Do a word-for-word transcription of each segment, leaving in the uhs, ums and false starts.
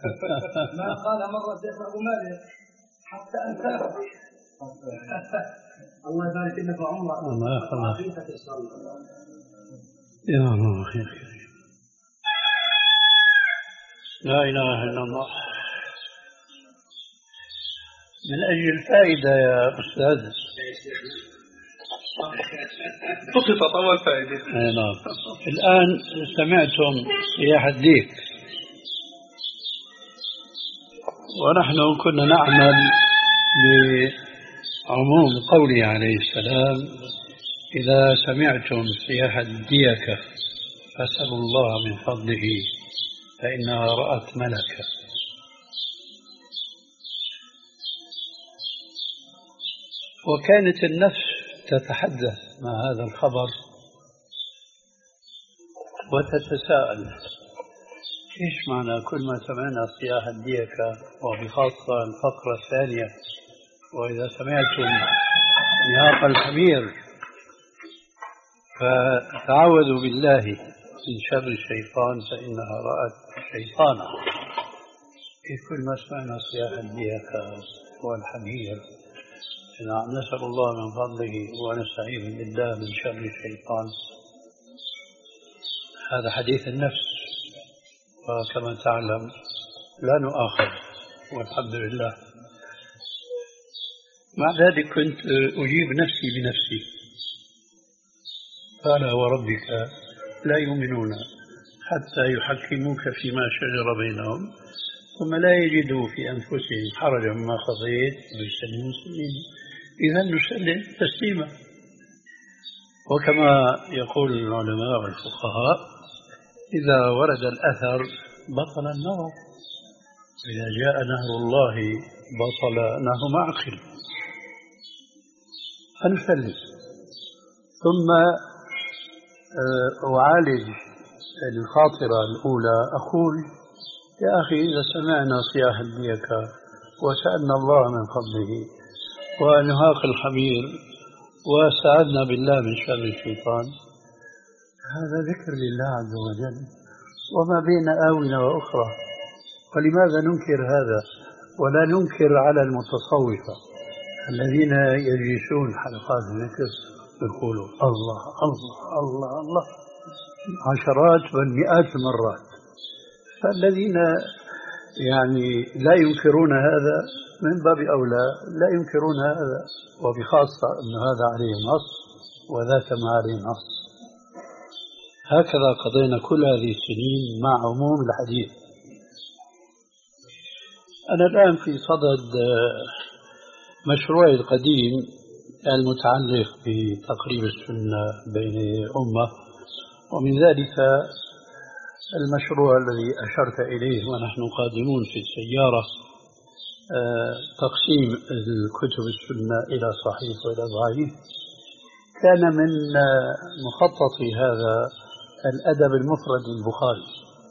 ما قال مرة الشيخ أبو مالك حتى أنساه. الله يبارك لك في عمرك. الله يحفظك. يا الله خير. لا إله إلا الله. من أجل الفائدة يا أستاذ. بسيطة أول فائدة. نعم. الآن سمعتم صياح الديك، ونحن كنا نعمل بعموم قوله عليه السلام: إذا سمعتم صياح الديكة فاسألوا الله من فضله فإنها رأت ملكا. وكانت النفس تتحدث مع هذا الخبر وتتساءل: إيش معنى كل ما سمعنا صياح الديكة، وبخاصة الفقرة الثانية: وإذا سمعتم نهاق الحمير فتعوذوا بالله من شر الشيطان فإنها رأت شيطانا. كل ما سمعنا صياح الديكة والحمير نعم نسأل الله من فضله ونستعيذ بالله من شر الشيطان. هذا حديث النفس، وكما تعلم لا نؤاخذ والحمد لله. مع ذلك كنت أجيب نفسي بنفسي: فلا وربك لا يؤمنون حتى يحكموك فيما شجر بينهم ثم لا يجدوا في أنفسهم حرجا مما قضيت ويسلموا مسلمين. إذا نسلم تسليما. وكما يقول العلماء والفقهاء: إذا ورد الأثر بطل النظر، إذا جاء نهر الله بطل نهر معقل. فنسلم ثم أعالج الخاطرة الأولى، أقول: يا أخي إذا سمعنا صياح الديكة وسألنا الله من فضله ونهاق الحمير واستعذنا بالله من شر الشيطان، هذا ذكر لله عز وجل وما بين آونة وأخرى. ولماذا ننكر هذا ولا ننكر على المتصوفة الذين يجلسون حلقات الذكر يقولوا الله الله الله الله عشرات بل مئات المرات؟ فالذين يعني لا ينكرون هذا من باب أولى لا ينكرون هذا، وبخاصة أن هذا عليه نص وذاك ما عليه نص. هكذا قضينا كل هذه السنين مع عموم الحديث. أنا الآن في صدد مشروعي القديم المتعلق بتقريب السنة بين أمة، ومن ذلك المشروع الذي أشرت إليه ونحن قادمون في السيارة: تقسيم الكتب السنة إلى صحيح وإلى ضعيف. كان من مخطط هذا الأدب المفرد البخاري،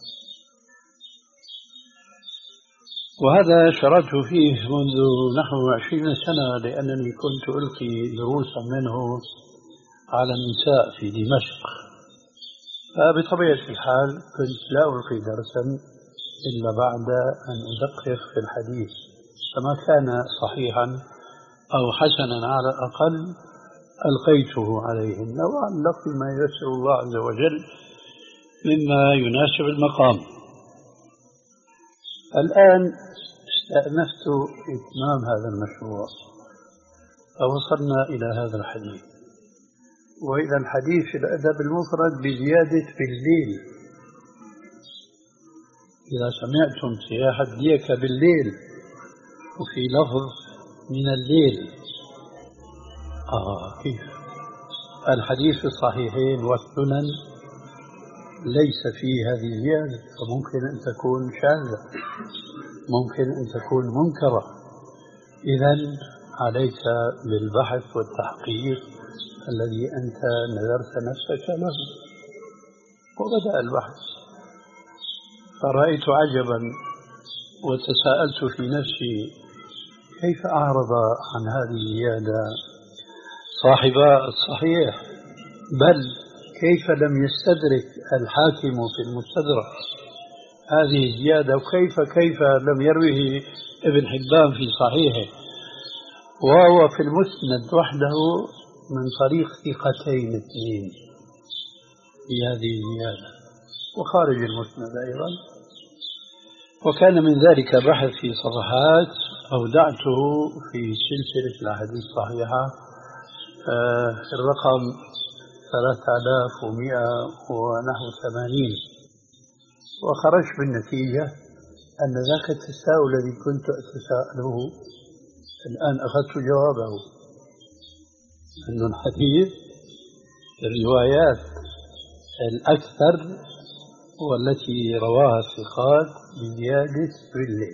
وهذا شرعت فيه منذ نحو عشرين سنة، لأنني كنت ألقي دروسا منه على النساء في دمشق. فبطبيعة الحال كنت لا ألقي درسا إلا بعد أن أدقق في الحديث، فما كان صحيحا أو حسنا على الأقل ألقيته عليهن وعلقت ما ييسر الله عز وجل مما يناسب المقام. الآن استأنفت إتمام هذا المشروع فوصلنا إلى هذا الحديث، وإذا الحديث في الأدب المفرد بزيادة بالليل: إذا سمعتم صياح الديكة بالليل، وفي لفظ من الليل. آه كيف؟ الحديث في الصحيحين والسنن ليس فيه هذه الزيادة، فممكن أن تكون شاذة، ممكن أن تكون منكرة. إذن عليك بالبحث والتحقيق الذي أنت نذرت نفسك له. وبدأ البحث فرأيت عجبا وتساءلت في نفسي: كيف أعرض عن هذه الزيادة صاحبا الصحيح؟ بل كيف لم يستدرك الحاكم في المستدرك هذه زيادة، وكيف كيف لم يروه ابن حبان في صحيحه وهو في المسند وحده من طريق ثقتين اثنين في هذه الزيادة، وخارج المسند أيضا. وكان من ذلك بحث في صفحات أودعته في سلسلة الأحاديث الصحيحة في الرقم ثلاثة آلاف ومئة ونحو ثمانين، وخرجت بالنتيجة أن ذاك التساؤل الذي كنت أتساءله الآن أخذت جوابه، أن الحديث الروايات الأكثر والتي رواها الثقات بزيادة بالليل.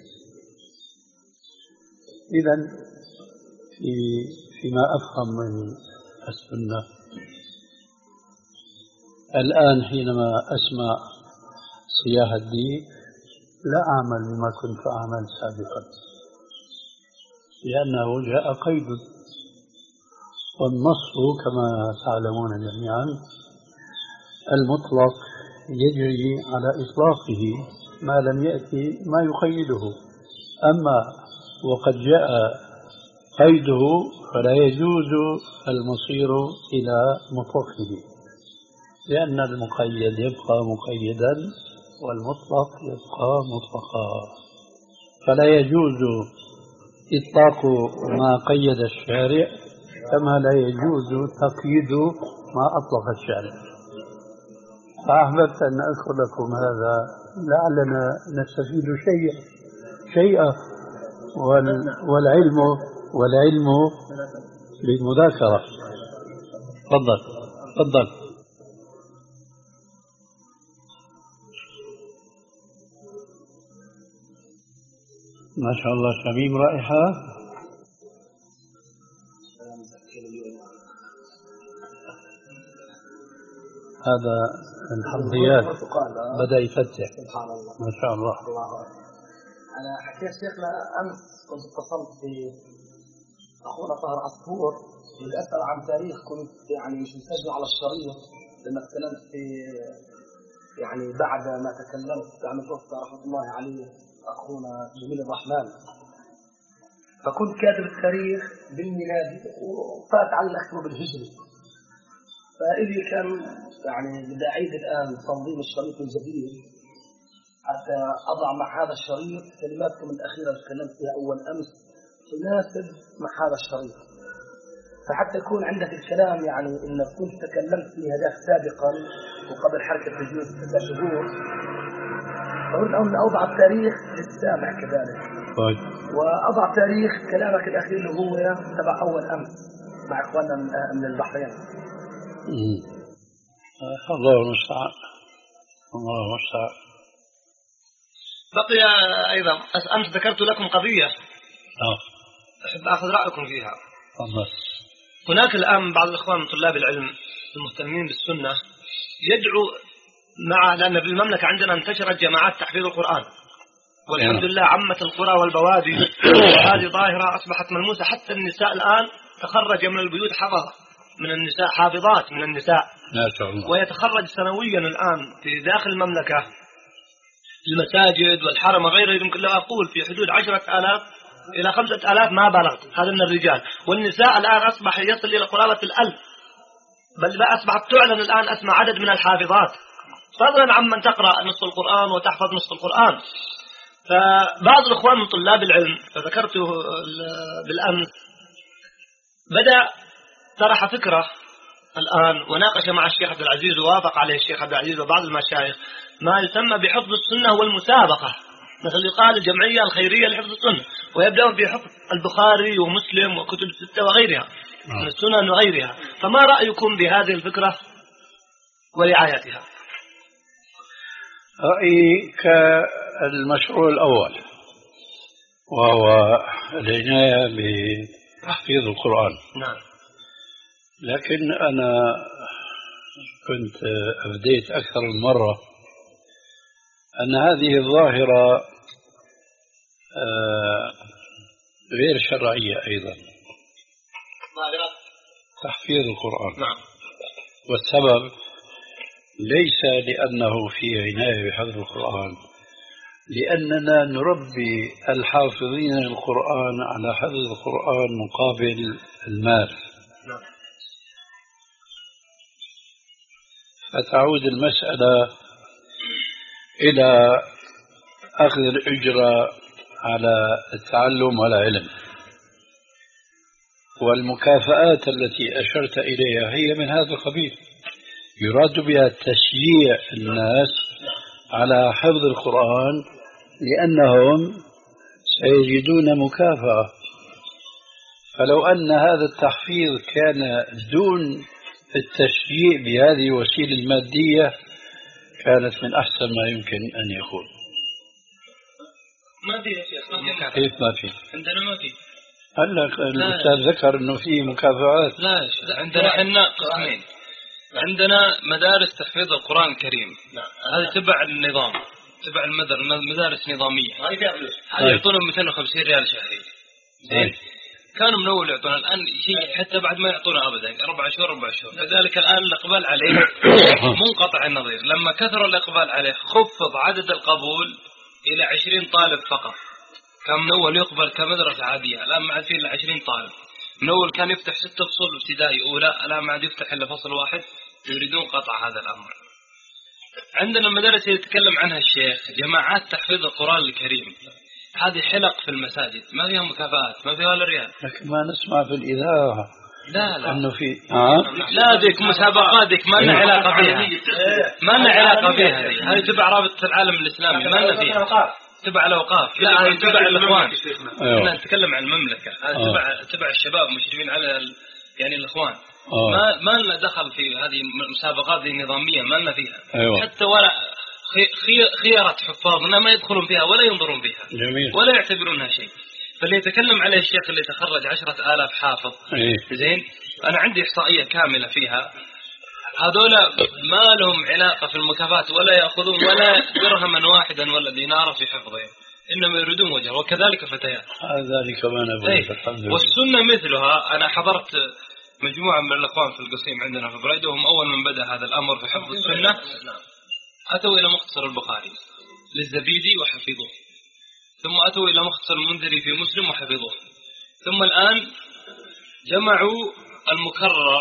إذن في فيما أفهم من السنة الآن حينما أسمع صياح الديك لا أعمل بما كنت أعمل سابقا، لأنه جاء قيد، والنص كما تعلمون جميعا المطلق يجري على إطلاقه ما لم يأتي ما يقيده، أما وقد جاء قيده فلا يجوز المصير إلى مطلقه، لأن المقيد يبقى مقيدا والمطلق يبقى مطلقا، فلا يجوز إطلاق ما قيد الشارع كما لا يجوز تقييد ما أطلق الشارع. فأحببت أن أذكر لكم هذا لعلنا نستفيد شيئا شيئا والعلم والعلم بالمذاكرة. تفضل تفضل. ما شاء الله شميم رائحة. هذا الحمضيات بدأ يفتح ما شاء الله. أنا حكيت شيخنا أمس كنت اتصلت بأخونا طاهر عصفور لأسأل عن تاريخ كنت يعني مش مسجل على الشريط لما تكلمت في يعني بعد ما تكلمت عن الوفد رحمة الله عليه أخونا جميل الرحمن، فكنت كاتب التاريخ بالميلادي وفات على الأخير بالهجري، فإذا كان يعني بدي أعيد الآن تنظيم الشريط من جديد حتى أضع مع هذا الشريط كلماتكم الأخيرة اللي تكلمت فيها أول أمس تناسب مع هذا الشريط، فحتى يكون عندك الكلام يعني إنك كنت تكلمت في هذا سابقا وقبل حركة تجويز ست شهور، فأريد أن أوضع التاريخ للسامع كذلك. طيب. وأضع تاريخ كلامك الأخير اللي هو تبع أول أمس مع إخواننا من البحرين. الله المستعان الله المستعان. بقي أيضا أمس ذكرت لكم قضية أه. أحب أخذ رأيكم فيها. الله. هناك الآن بعض الإخوان من طلاب العلم المهتمين بالسنة يدعو مع لأن بالمملكة عندنا انتشرت جماعات تحفيظ القرآن والحمد لله عمت القرى والبوادي وهذه ظاهرة أصبحت ملموسة، حتى النساء الآن تخرج من البيوت حفظة من النساء حافظات من النساء ما شاء الله، ويتخرج سنويا الآن في داخل المملكة المساجد والحرم وغيره يمكن لو أقول في حدود عشرة آلاف إلى خمسة آلاف ما بلغت، هذا من الرجال، والنساء الآن أصبح يصل إلى قرابة الألف، بل أصبحت تعلن الآن أسمى عدد من الحافظات فضلا عمن تقرأ نصف القرآن وتحفظ نصف القرآن. فبعض الإخوان من طلاب العلم فذكرته بالأمس بدأ طرح فكرة الآن وناقش مع الشيخ عبد العزيز ووافق عليه الشيخ عبد العزيز وبعض المشايخ ما يسمى بحفظ السنة والمسابقة، مثل يقال الجمعية الخيرية لحفظ السنة، ويبدأون بحفظ البخاري ومسلم وكتب الستة وغيرها من السنن وغيرها. فما رأيكم بهذه الفكرة ورعايتها؟ رأيي كالمشروع الأول وهو العناية بتحفيظ القرآن. نعم. لكن أنا كنت أبديت أكثر من مرة أن هذه الظاهرة غير شرعية أيضا، تحفيظ القرآن. نعم. والسبب ليس لأنه في عناية بحفظ القرآن، لأننا نربي الحافظين القرآن على حفظ القرآن مقابل المال، فتعود المسألة إلى أخذ الأجرة على التعلم والعلم. والمكافآت التي أشرت إليها هي من هذا القبيل، يراد بها تشجيع الناس على حفظ القرآن لأنهم سيجدون مكافأة. فلو أن هذا التحفيظ كان دون التشجيع بهذه الوسيلة المادية كانت من أحسن ما يمكن أن يكون. ما في يا شيخ، كيف ما في؟ عندنا ما في. هلا الأستاذ ذكر إنه في مكافآت. لا يا شيخ، عندنا حنا قسمين. عندنا مدارس تحفيظ القرآن الكريم، هذه تبع النظام، تبع المدارس نظامية، هذه يعطونهم مئتين وخمسين ريال شهري. زين، كانوا من أول يعطونا، الآن شيء حتى بعد ما يعطونا أبدا، أربع شهور أربع شهور. لذلك الآن الإقبال عليه منقطع النظير. لما كثر الإقبال عليه خفض عدد القبول إلى عشرين طالب فقط. كان من أول يقبل كمدرسة عادية، الآن ما عاد فيه إلا عشرين طالب. من أول كان يفتح ستة فصول ابتدائي أولى، الآن ما عاد يفتح إلا فصل واحد. يريدون قطع هذا الأمر. عندنا المدارس اللي يتكلم عنها الشيخ جماعات تحفيظ القرآن الكريم، هذه حلق في المساجد، ما فيها مكافآت، ما فيها ولا ريال. لكن ما نسمع في الإذاعة لا لا أنه في آه؟ لا ذيك مسابقات، ذيك ما لنا علاقة بها، ما لنا علاقة بها. هذه هذه تبع رابطة العالم الإسلامي، ما لنا فيها. تبع الأوقاف، لا هذه تبع الإخوان. احنا نتكلم عن المملكة، هذه تبع تبع الشباب مشرفين على ال... يعني الإخوان. أوه. ما ما لنا دخل في هذه المسابقات النظامية، ما لنا فيها. أيوة. حتى ولا خي... خيارة حفاظنا ما يدخلون فيها ولا ينظرون فيها. جميل. ولا يعتبرونها شيء. فاللي يتكلم عليه الشيخ اللي تخرج عشرة آلاف حافظ، أيه. زين، أنا عندي إحصائية كاملة فيها. هذول ما لهم علاقة في المكافآت، ولا يأخذون ولا درهما واحدا ولا دينارا في حفظهم، إنما يريدون وجه. وكذلك فتيات. ذلك ما نقول. أيه. والسنة مثلها. أنا حضرت مجموعة من الأخوان في القصيم عندنا في بريدة، وهم أول من بدأ هذا الأمر في حفظ السنة أتوا إلى مختصر البخاري للزبيدي وحفظوه، ثم أتوا إلى مختصر المنذري في مسلم وحفظوه، ثم الآن جمعوا المكرر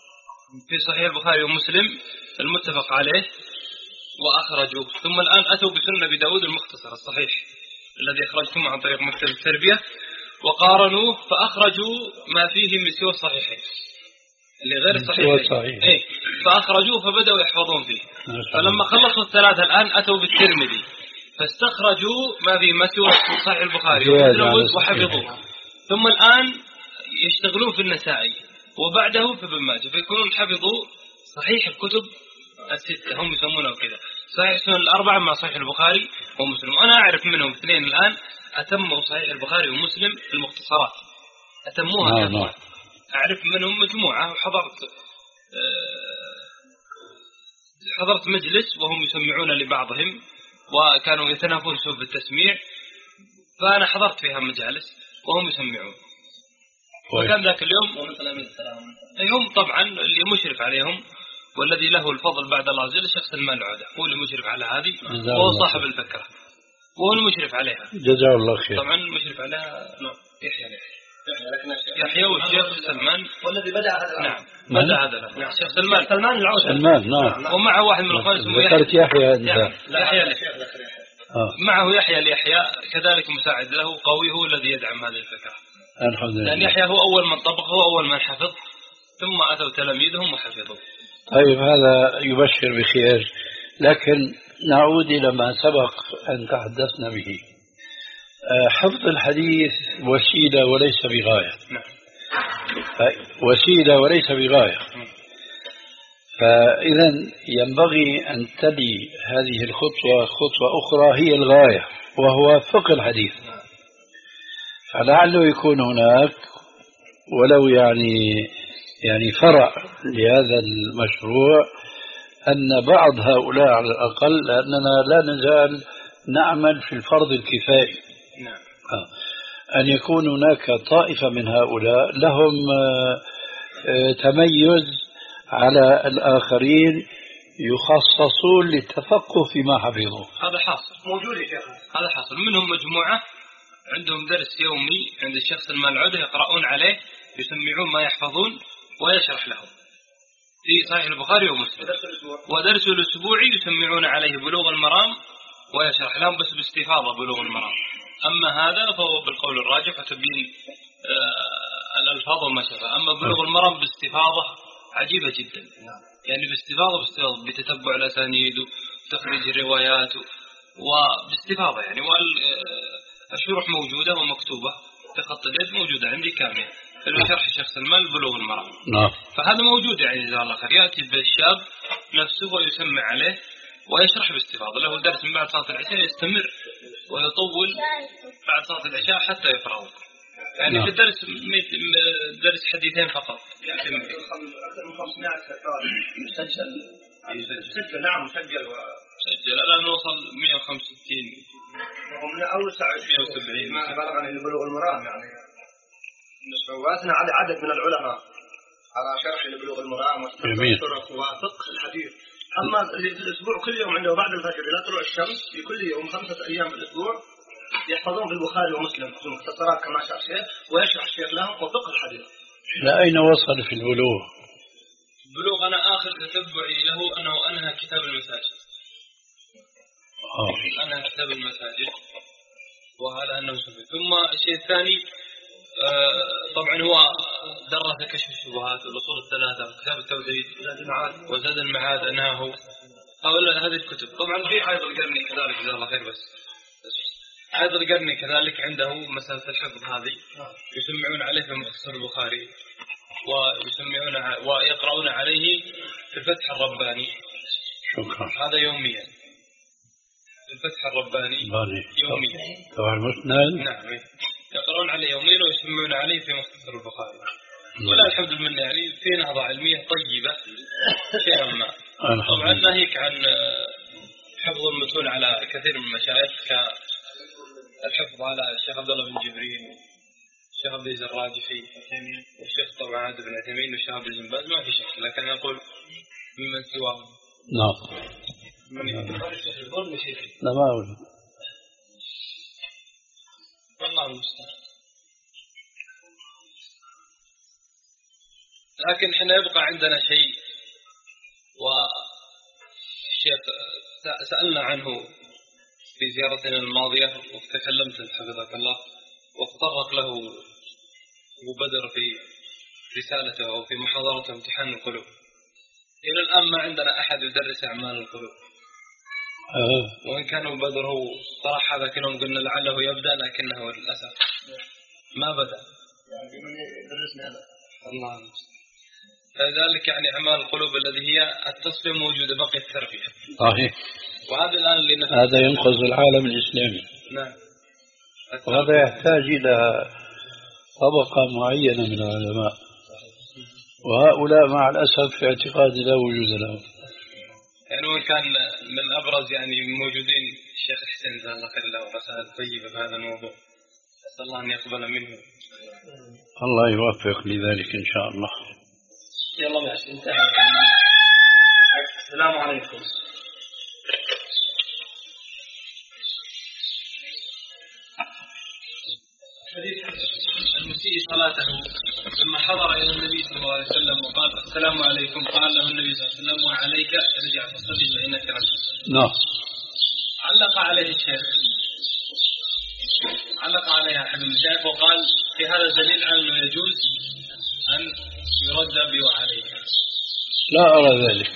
في صحيح البخاري ومسلم المتفق عليه وأخرجوه، ثم الآن أتوا بسنة أبي داود المختصر الصحيح الذي أخرجتم عن طريق مكتب التربية، وقارنوه فأخرجوا ما فيه من سوى الصحيحين اللي غير الصحيحين، إيه، فأخرجوه فبدأوا يحفظون فيه. فلما خلصوا الثلاثة الآن أتوا بالترمذي فاستخرجوا ما فيه ما سوى صحيح البخاري وحفظوه، ثم الآن يشتغلون في النسائي وبعده في ابن ماجه، فيكونون حفظوا صحيح الكتب الستة، هم يسمونه كذا صحيح السنن الأربعة مع صحيح البخاري ومسلم. وأنا أعرف منهم اثنين الآن أتموا صحيح البخاري ومسلم في المختصرات، أتموها نعم كثيرا. نعم. أعرف منهم مجموعة، وحضرت حضرت مجلس وهم يسمعون لبعضهم وكانوا يتنافسون في التسميع، فأنا حضرت فيها مجالس وهم يسمعون. وكان ذاك اليوم هم طبعا اللي مشرف عليهم والذي له الفضل بعد الله عز وجل الشيخ سلمان العودة، هو اللي مشرف على هذه وهو صاحب الفكرة وهو المشرف عليها. جزاه الله خير. طبعا المشرف عليها يحيى يحيى والشيخ سلمان والذي بدأ هذا. نعم بدأ هذا الأمر. نعم. الشيخ سلمان سلمان العودة. سلمان نعم. ومعه واحد من الأخوان اسمه ذكرت يحيى أنت. يحيى آه. معه يحيى ليحيى كذلك مساعد له قوي، هو الذي يدعم هذه الفكرة. الحمد لله. لأن يحيى هو أول من طبق، هو أول من حفظ، ثم أتوا تلاميذهم وحفظوا. طيب هذا يبشر بخير، لكن نعود إلى ما سبق أن تحدثنا به. حفظ الحديث وسيلة وليس بغاية. نعم. وسيلة وليس بغاية. فإذا ينبغي أن تلي هذه الخطوة خطوة أخرى هي الغاية، وهو فقه الحديث. فلعله يكون هناك ولو يعني يعني فرع لهذا المشروع أن بعض هؤلاء على الأقل، لأننا لا نزال نعمل في الفرض الكفائي. نعم. أن يكون هناك طائفة من هؤلاء لهم تميز على الآخرين يخصصون للتفقه فيما حفظوا. هذا حاصل موجود يا شيخ. هذا حاصل. منهم مجموعة عندهم درس يومي عند الشخص الملعودة يقرؤون عليه يسمعون ما يحفظون ويشرح لهم في صحيح البخاري ومسلم. ودرسه الأسبوعي يسمعون عليه بلوغ المرام ويشرح لهم بس باستفاضة بلوغ المرام. أما هذا فهو بالقول الراجح وتبين آه الألفاظ وما شابه. أما بلوغ المرام باستفاضة عجيبة جدا يعني باستفاضة باستفاضة بتتبع الأسانيد وتخريج الروايات وباستفاضة يعني والشروح موجودة ومكتوبة تخط اليد موجودة عندي كاملة في شرح شخص المال بلوغ المرام. نعم. فهذا موجود يعني جزاه الله خير. يأتي بالشاب نفسه ويسمع عليه ويشرح باستفاضة. له درس من بعد صلاة العشاء يستمر ويطول بعد صلاة العشاء حتى يقرأه يعني نعم. في الدرس درس حديثين فقط يعني أكثر من خمسمائة مسجل مسجل نعم مسجل وسجل الآن وصل مئة وخمسة وستين وهم من أوسع مئة وسبعين ما بلغ عن بلوغ المرام يعني وأثنى على عدد من العلماء على شرح بلوغ المرام والطرق وفقه الحديث. أما الأسبوع كل يوم عنده بعد الفجر إلى طلوع الشمس في كل يوم خمسة أيام في الأسبوع يحفظون في البخاري ومسلم في المختصرات كما شاء الشيخ ويشرح الشيخ لهم وفقه الحديث. إلى أين وصل في البلوغ؟ البلوغ أنا آخر تتبعي له أنه أنهى كتاب المساجد. آه. أنهى كتاب المساجد وهذا أنه سبب. ثم الشيء الثاني آه طبعا هو درس كشف الشبهات والأصول الثلاثة كتاب التوحيد وزاد المعاد أنهاه هؤلاء هذه الكتب. طبعا في حائط القرني كذلك جزاه الله خير بس حائط القرني كذلك عنده مسألة الحفظ هذه يسمعون عليه في مختصر البخاري ويسمعون ويقرؤون عليه في الفتح الرباني. شكرا. هذا يوميا في الفتح الرباني يوميا. طبعا مسند. نعم يقرؤون عليه يوميا ويسمعون عليه في مختصر البخاري. ولا الحمد لله يعني في نهضة علمية طيبة شيئا ما. طبعا ناهيك عن حفظ المتون على كثير من المشايخ كالحفظ على الشيخ عبد الله بن جبرين الشيخ عبد العزيز الراجحي والشيخ طبعا عاد بن عثيمين والشيخ عبد العزيز بن باز ما في شك لكن نقول ممن سواه. نعم. لا ما أقول. والله المستعان. لكن احنا يبقى عندنا شيء والشيخ سألنا عنه في زيارتنا الماضية وتكلمت حفظك الله وتطرق له أبو بدر في رسالته أو في محاضرته امتحان القلوب. إلى الآن ما عندنا أحد يدرس أعمال القلوب أه. وإن كان أبو بدر هو طرح هذا كلهم قلنا لعله يبدأ لكنه للأسف ما بدأ يعني من يدرسنا هذا الله المستعان. فذلك يعني أعمال القلوب الذي هي التصفية موجودة بقي التربية. صحيح. وهذا الآن اللي هذا ينقذ العالم الإسلامي. نعم. وهذا يحتاج إلى طبقة معينة من العلماء وهؤلاء مع الأسف في اعتقادي لا وجود لهم. يعني وإن كان من أبرز يعني موجودين الشيخ حسين جزاه الله خير له رسائل طيبة في هذا الموضوع. أسأل الله أن يقبل منه. الله يوفق لذلك إن شاء الله. يلا ماشي انتهى. السلام عليكم. حديث المسيء صلاته لما حضر إلى النبي صلى الله عليه وسلم وقال السلام عليكم قال له النبي صلى الله عليه وسلم وعليك ارجع فصلي فإنك لم تصلي. نعم. علق عليه الشيخ علق عليها أحد المشايخ وقال في هذا دليل على أنه يجوز أن يرد بي وعليك. لا أرى ذلك.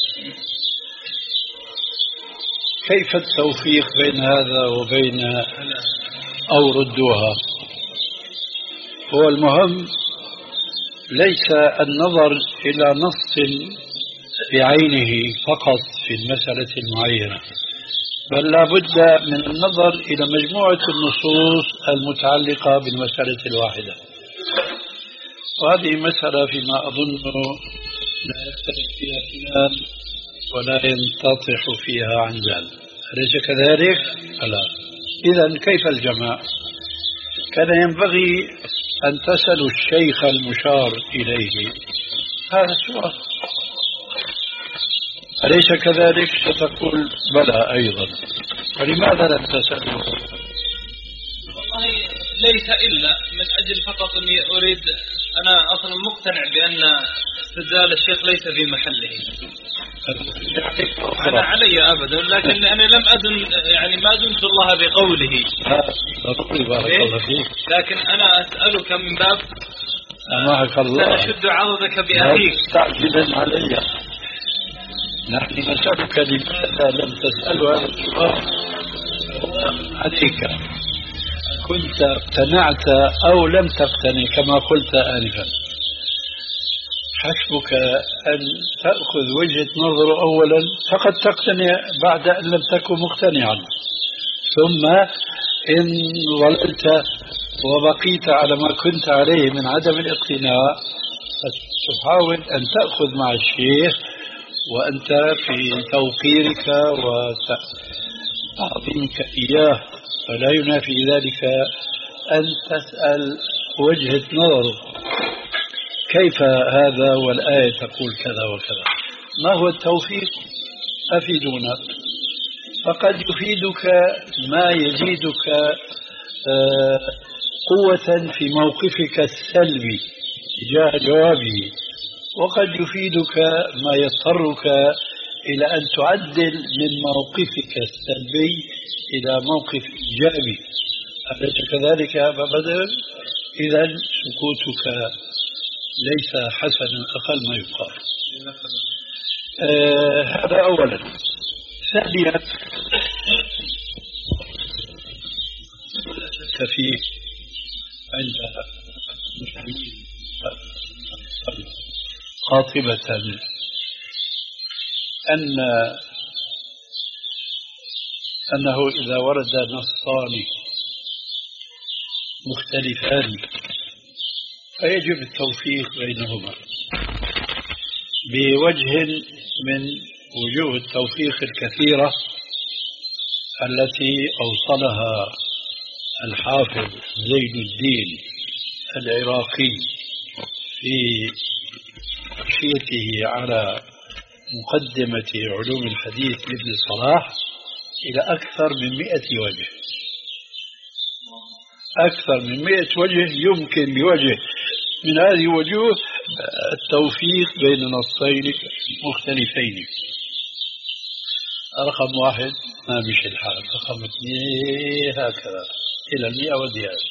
كيف التوفيق بين هذا وبين أو ردوها؟ هو المهم ليس النظر إلى نص بعينه فقط في المسألة المعينة بل لا بد من النظر إلى مجموعة النصوص المتعلقة بالمسألة الواحدة. وهذه مسألة فيما أظن لا يختلف فيها اثنان ولا ينتطح فيها عنزان. أليس كذلك؟ لا. إذن كيف الجماع؟ كان ينبغي أن تسألوا الشيخ المشار إليه هذا السؤال. أليس كذلك؟ ستقول بلى أيضا، فلماذا لم تسأله؟ والله ليس إلا من أجل فقط أني أريد، أنا أصلا مقتنع بأن استدلال الشيخ ليس في محله، أنا علي أبدا، لكن أنا لم أدن يعني ما دنت الله بقوله، بارك الله فيك. لكن أنا أسألك من باب معك الله سنشد عضدك بأخيك. مستعجلا علي، نحن نسألك لماذا لم تسأل هذا السؤال عليك، كنت اقتنعت أو لم تقتنع كما قلت آنفا، حسبك أن تأخذ وجهة نظر أولا فقد تقتنع بعد أن لم تكن مقتنعا، ثم إن ظللت وبقيت على ما كنت عليه من عدم الاقتناع فتحاول أن تأخذ مع الشيخ وأنت في توقيرك وتعظيمك إياه، فلا ينافي ذلك أن تسأل وجهة نظره كيف هذا والآية تقول كذا وكذا، ما هو التوفيق؟ أفيدونا. فقد يفيدك ما يزيدك قوة في موقفك السلبي تجاه جوابه، وقد يفيدك ما يضطرك إلى أن تعدل من موقفك السلبي إلى موقف إيجابي. أليس كذلك يا أبا بدر؟ إذا سكوتك ليس حسنا أقل ما يقال. آه هذا أولا. ثانيا فيه عند المسلمين قاطبة أن أنه إذا ورد نصان مختلفان فيجب التوفيق بينهما بوجه من وجوه التوفيق الكثيرة التي أوصلها الحافظ زين الدين العراقي في حاشيته على مقدمة علوم الحديث لابن صلاح إلى أكثر من مئة وجه، أكثر من مئة وجه يمكن بوجه من هذه الوجوه التوفيق بين نصين مختلفين. رقم واحد ما مشي الحال، رقم اثنين هكذا إلى المئة وزيادة.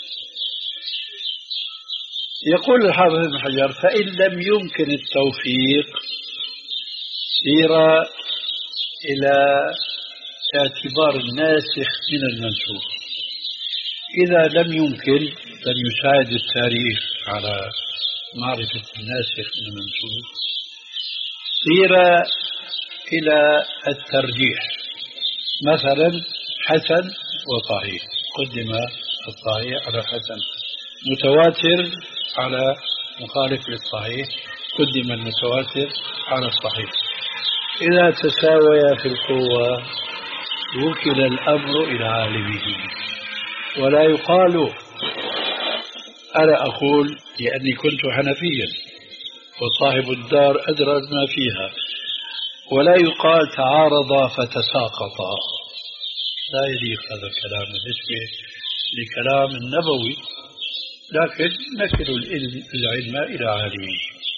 يقول الحافظ ابن حجر: فإن لم يمكن التوفيق سير إلى اعتبار الناسخ من المنسوخ. إذا لم يمكن لم يساعد التاريخ على معرفة الناسخ من المنسوخ سير إلى الترجيح، مثلا حسن وصحيح، قدم الصحيح على الحسن، متواتر على مخالف للصحيح، قدم المتواتر على الصحيح. إذا تساويا في القوة وكل الأمر إلى عالمه، ولا يقال أنا أقول لأني كنت حنفيا وصاحب الدار أدرى ما فيها، ولا يقال تعارضا فتساقطا، لا يليق هذا الكلام بالنسبة لكلام النبوي، لكن نكل العلم إلى عالمه.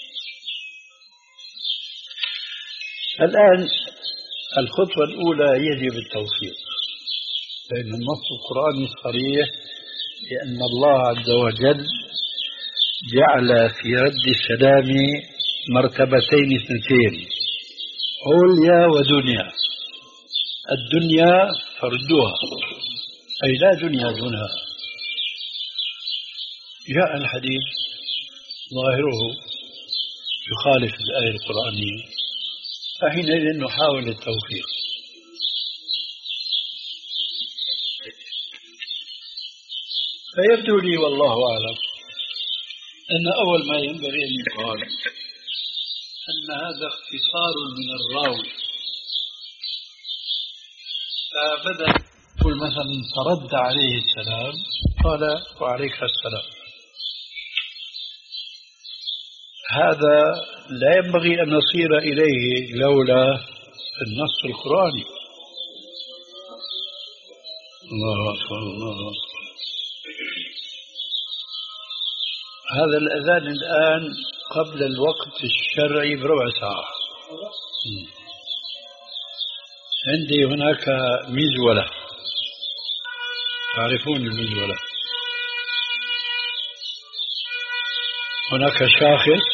الآن الخطوة الأولى يجب التوفيق، لأن النص القرآني صريح لأن الله عز وجل جعل في رد السلام مرتبتين اثنتين، عليا ودنيا. الدنيا فردها، أي لا دنيا دونها. جاء الحديث ظاهره يخالف الآية القرآنية، فحينئذ نحاول التوفيق. فيبدو لي والله أعلم أن أول ما ينبغي أن يقال أن هذا اختصار من الراوي، فبدأ يقول مثلا ترد عليه السلام قال وعليك السلام. هذا لا ينبغي أن نصير إليه لولا النص القرآني. الله أكبر الله أكبر. هذا الأذان الآن قبل الوقت الشرعي بربع ساعة. عندي هناك مزولة، تعرفون المزولة؟ هناك شاخص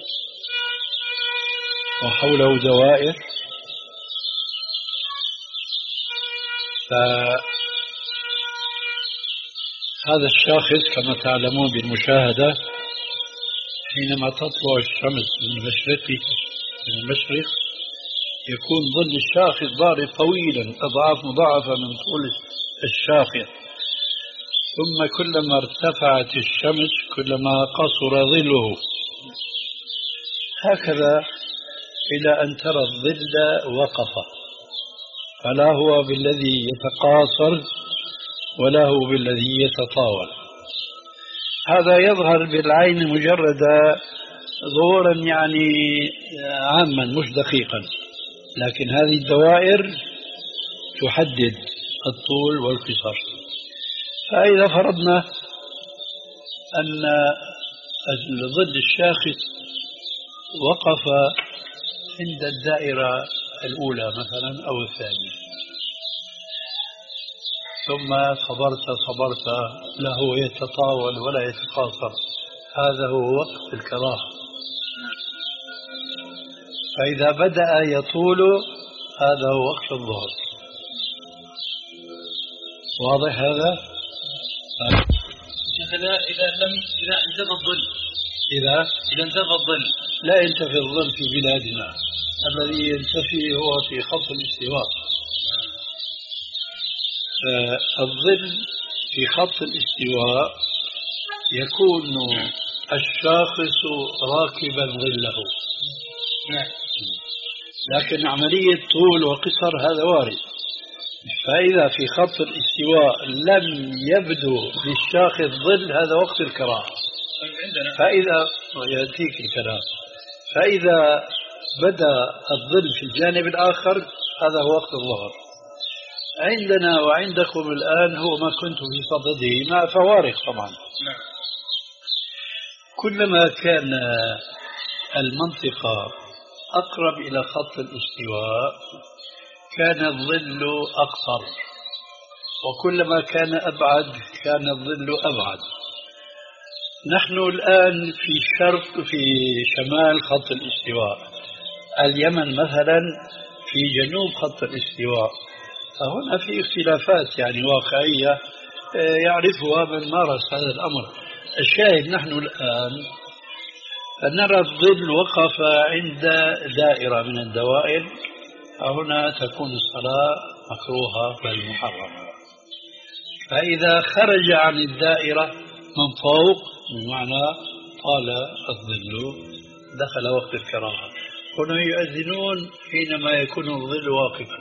وحوله دوائر، فهذا الشاخص كما تعلمون بالمشاهدة حينما تطلع الشمس من المشرق من المشرق يكون ظل الشاخص بارد طويلا أضعاف مضاعفة من طول الشاخص، ثم كلما ارتفعت الشمس كلما قصر ظله، هكذا إلى أن ترى الظل وقف، فلا هو بالذي يتقاصر ولا هو بالذي يتطاول. هذا يظهر بالعين مجرد ظهورا يعني عاما مش دقيقا، لكن هذه الدوائر تحدد الطول والقصر. فإذا فرضنا أن الظل الشاخص وقف عند الدائرة الأولى مثلا أو الثانية، ثم صبرت صبرت لا هو يتطاول ولا يتقاصر، هذا هو وقت الكراهة. فإذا بدأ يطول هذا هو وقت الظهر. واضح هذا؟ شيخنا إذا لم إذا انتفى الظل إذا إذا انتفى الظل لا ينتفي الظل في بلادنا، الذي ينتفي هو في خط الاستواء. الظل في خط الاستواء يكون الشاخص راكبا ظله، لكن عملية طول وقصر هذا وارد. فإذا في خط الاستواء لم يبدو للشاخص ظل هذا وقت الكراهة. فإذا يأتيك الكلام، فإذا بدأ الظل في الجانب الآخر هذا هو وقت الظهر. عندنا وعندكم الآن هو ما كنت في صدده مع فوارق طبعا. كلما كان المنطقة أقرب إلى خط الاستواء كان الظل أقصر، وكلما كان أبعد كان الظل أبعد. نحن الآن في شرق في شمال خط الاستواء، اليمن مثلا في جنوب خط الاستواء، فهنا في اختلافات يعني واقعية يعرفها من مارس هذا الأمر. الشاهد نحن الآن نرى الظل وقف عند دائرة من الدوائر، فهنا تكون الصلاة مكروهة بل محرمة. فإذا خرج عن الدائرة من فوق بمعنى طال الظل دخل وقت الكراهة. هنا يؤذنون حينما يكون الظل واقفا،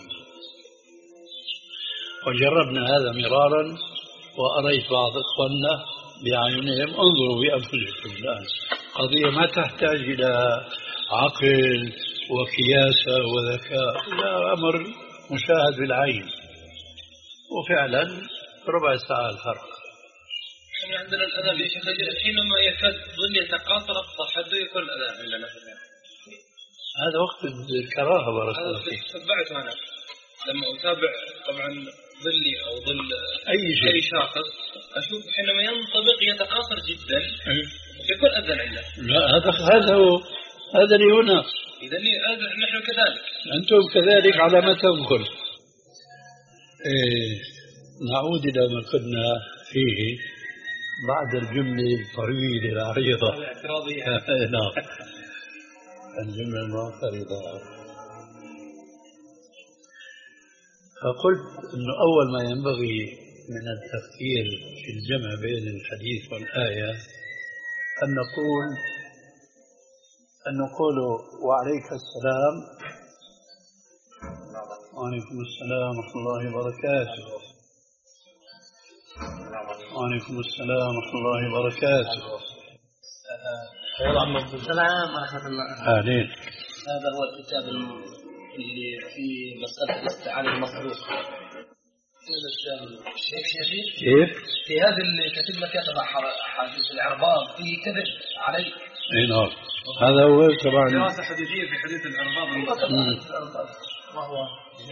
وجربنا هذا مرارا وأريت بعض إخواننا بأعينهم انظروا بأنفسكم الآن، قضية ما تحتاج إلى عقل وكياسة وذكاء، لا، أمر مشاهد بالعين، وفعلا ربع ساعة الفرق. يعني عندنا الأذان يا شيخ حينما يكاد الظل يتقاطر حتى يكون الأذان عندنا هذا وقت الكراهة بارك الله فيك. تبعت أنا لما أتابع طبعا ظلي أو ظل أي شيء أي شاخص أشوف حينما ينطبق يتقاطر جدا يكون أذان عنده. لا هذا هذا هو هذا اللي هنا. إذا نحن كذلك، أنتم كذلك على ما تنقل. إيه نعود إلى ما كنا فيه بعد الجملة الطويلة العريضة. نعم الجملة المعترضة. فقلت أنه أول ما ينبغي من التفكير في الجمع بين الحديث والآية أن نقول أن نقول وعليك السلام وعليكم السلام ورحمة الله وبركاته وعليكم السلام ورحمة الله وبركاته. وعليكم السلام ورحمة الله. أهلين. هذا هو الكتاب اللي في مسألة الاستعانة بالمصروف. كيف؟ في هذا اللي كتب لك يتبع حديث العرباض فيه كذب علي. اي نعم. هذا هو طبعا دراسة حديثية في حديث العرباض. ما هو؟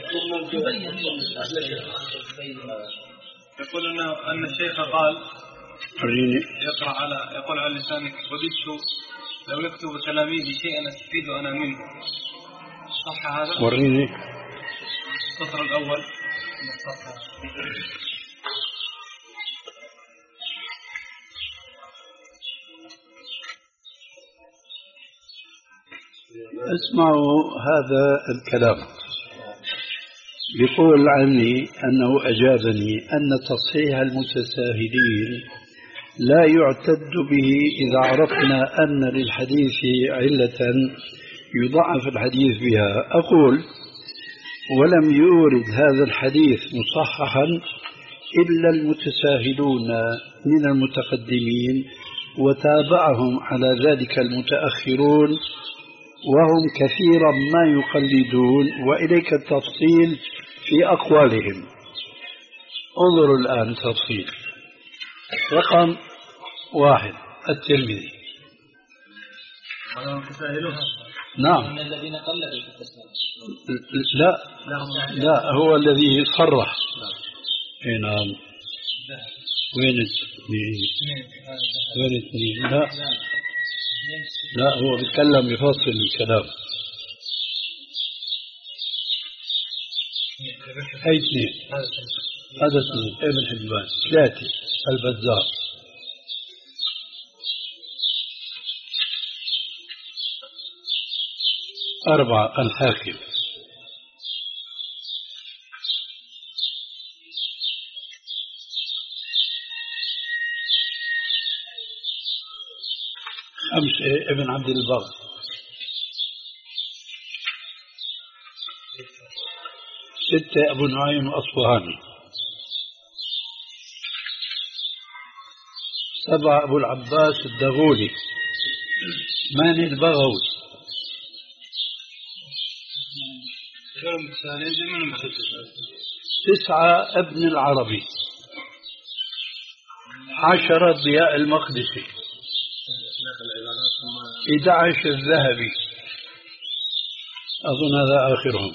يقول انه ان الشيخ قال فريني يقرأ على يقول على لسانك وددت لو يكتب تلاميذي شيئا استفيد انا منه. صح هذا؟ وريني السطر الاول. اسمعوا هذا الكلام. يقول عني أنه أجابني أن تصحيح المتساهلين لا يعتد به إذا عرفنا أن للحديث علة يضعف الحديث بها. أقول ولم يورد هذا الحديث مصححا إلا المتساهلون من المتقدمين وتابعهم على ذلك المتأخرون وهم كثيرا ما يقلدون، وإليك التفصيل في أقوالهم. انظروا الآن تفصيل. رقم واحد الترمذي. نعم. من الذين قلدوا في التسليم. لا لا هو الذي صرح. اي نعم. وين الاثنين؟ وين الاثنين؟ لا لا هو بيتكلم بفصل الكلام. أي اثنين؟ هذا اثنين ابن حبان. ثلاثة البزار. أربعة الحاكم. خمسة ابن عبد البر. ستة أبو نعيم الأصفهاني. سبعة أبو العباس الدغولي. ثمانية البغوي. تسعة ابن العربي. عشرة ضياء المقدسي. إحدى عشر الذهبي. أظن هذا آخرهم.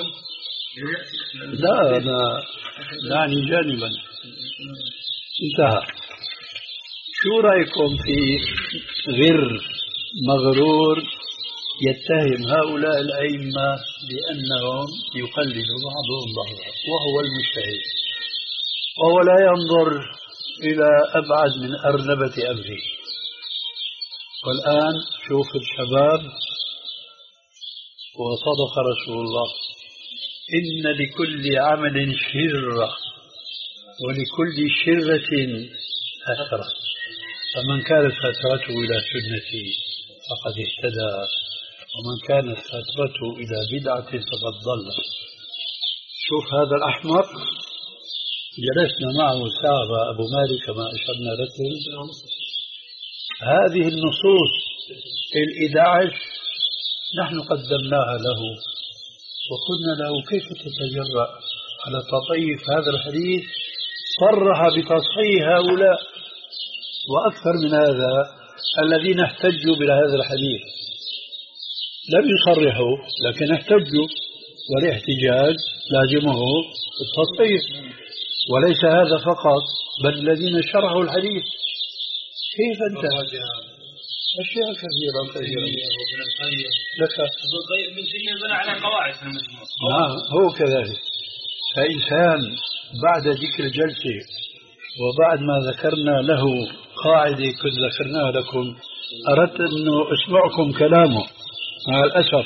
لا أنا يعني جانبا انتهى. شو رأيكم في غر مغرور يتهم هؤلاء الأئمة بأنهم يقلدوا بعضهم بعضا وهو المجتهد وهو لا ينظر إلى أبعد من أرنبة أمره؟ والآن شوف الشباب، وصدق رسول الله إن لكل عمل شرة ولكل شرة أثرة، فمن كانت فترته إلى سنتي فقد اهتدى ومن كانت فترته إلى بدعة فقد ضل. شوف هذا الأحمق جلسنا معه ساعة أبو مالك كما أشرنا لكم. هذه النصوص الإداعش نحن قدمناها له وقلنا له كيف تتجرأ على تضعيف هذا الحديث؟ صرح بتصحيح هؤلاء وأكثر من هذا الذين احتجوا بهذا الحديث لم يصرحوا لكن احتجوا، والاحتجاج لازمه التصحيح. وليس هذا فقط بل الذين شرحوا الحديث. كيف أنت أشياء كثيرة كثيرة لك من سنين بنى على قواعد في المجموع. نعم هو كذلك. فإنسان بعد ذكر جلسة وبعد ما ذكرنا له قاعدة كنت ذكرناها لكم أردت أنه أسمعكم كلامه. مع الأسف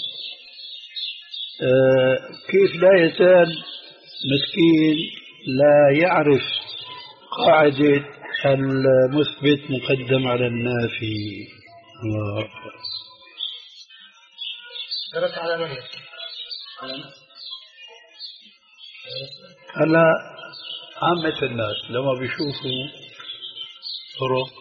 أه كيف لا يزال مسكين لا يعرف قاعدة المثبت مقدم على النافي. الله درس على من؟ هلا عامة الناس لما بيشوفوا طرق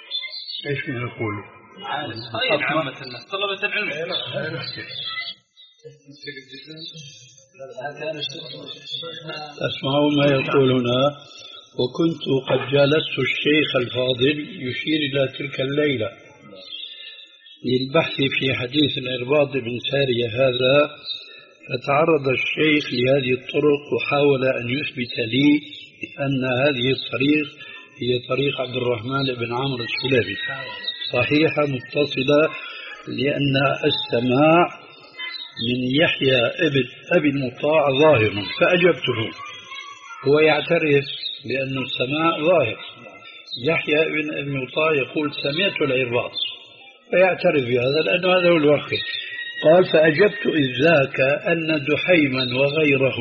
ايش بيقولوا؟ عامة الناس طلبة العلم. اسمعوا ما يقول هنا. وكنت قد جالست الشيخ الفاضل يشير إلى تلك الليلة للبحث في حديث العرباض بن سارية هذا، فتعرض الشيخ لهذه الطرق وحاول أن يثبت لي أن هذه الطريق هي طريق عبد الرحمن بن عمرو السلمي صحيحة متصلة، لأن السماع من يحيى ابن أبي المطاع ظاهر. فأجبته، هو يعترف بأن السماع ظاهر. يحيى ابن أبي المطاع يقول سمعت العرباض، فيعترف بهذا لأنه هذا هو الواقع. قال فأجبت إذ ذاك أن دحيما وغيره،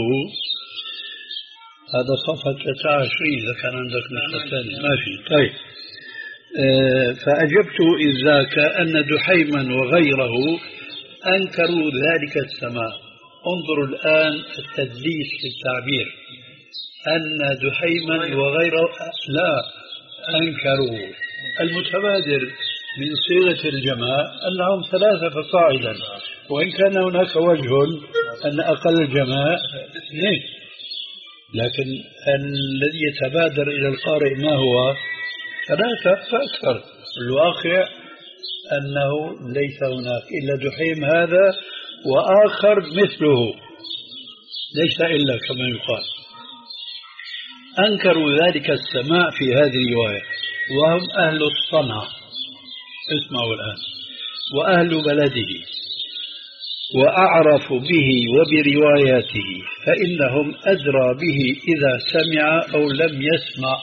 هذا صفحة ثلاثة وعشرين إذا كان عندك نسخة ثانية ما في. طيب أه فأجبت إذ ذاك أن دحيما وغيره أنكروا ذلك السماع. انظروا الآن التدليس في التعبير، أن دحيما وغيره لا أنكروا. المتبادر من صيغة الجماع أنهم ثلاثة فصاعدا، وإن كان هناك وجه أن أقل الجماع اثنين، لكن الذي يتبادر إلى القارئ ما هو؟ ثلاثة فأكثر. الواقع أنه ليس هناك إلا دحيم هذا وآخر مثله، ليس إلا كما يقال. أنكروا ذلك السماع في هذه الرواية، وهم أهل الصنعة، اسمعوا الآن، وأهل بلده، وأعرف به وبرواياته، فإنهم أدرى به إذا سمع أو لم يسمع.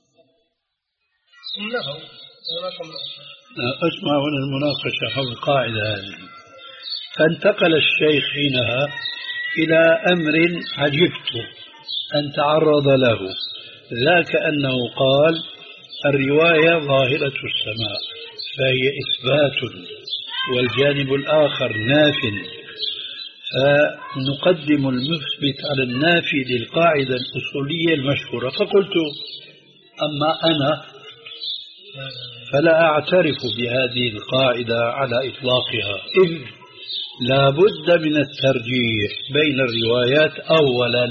اسمع هنا المناقشة حول القاعدة هذه. فانتقل الشيخ حينها إلى أمر عجبت أن تعرض له، ذاك أنه قال الرواية ظاهرة السماع فهي إثبات، والجانب الآخر ناف، فنقدم المثبت على النافي للقاعدة الأصولية المشهورة. فقلت أما أنا فلا أعترف بهذه القاعدة على إطلاقها، إذ لا بد من الترجيح بين الروايات أولا،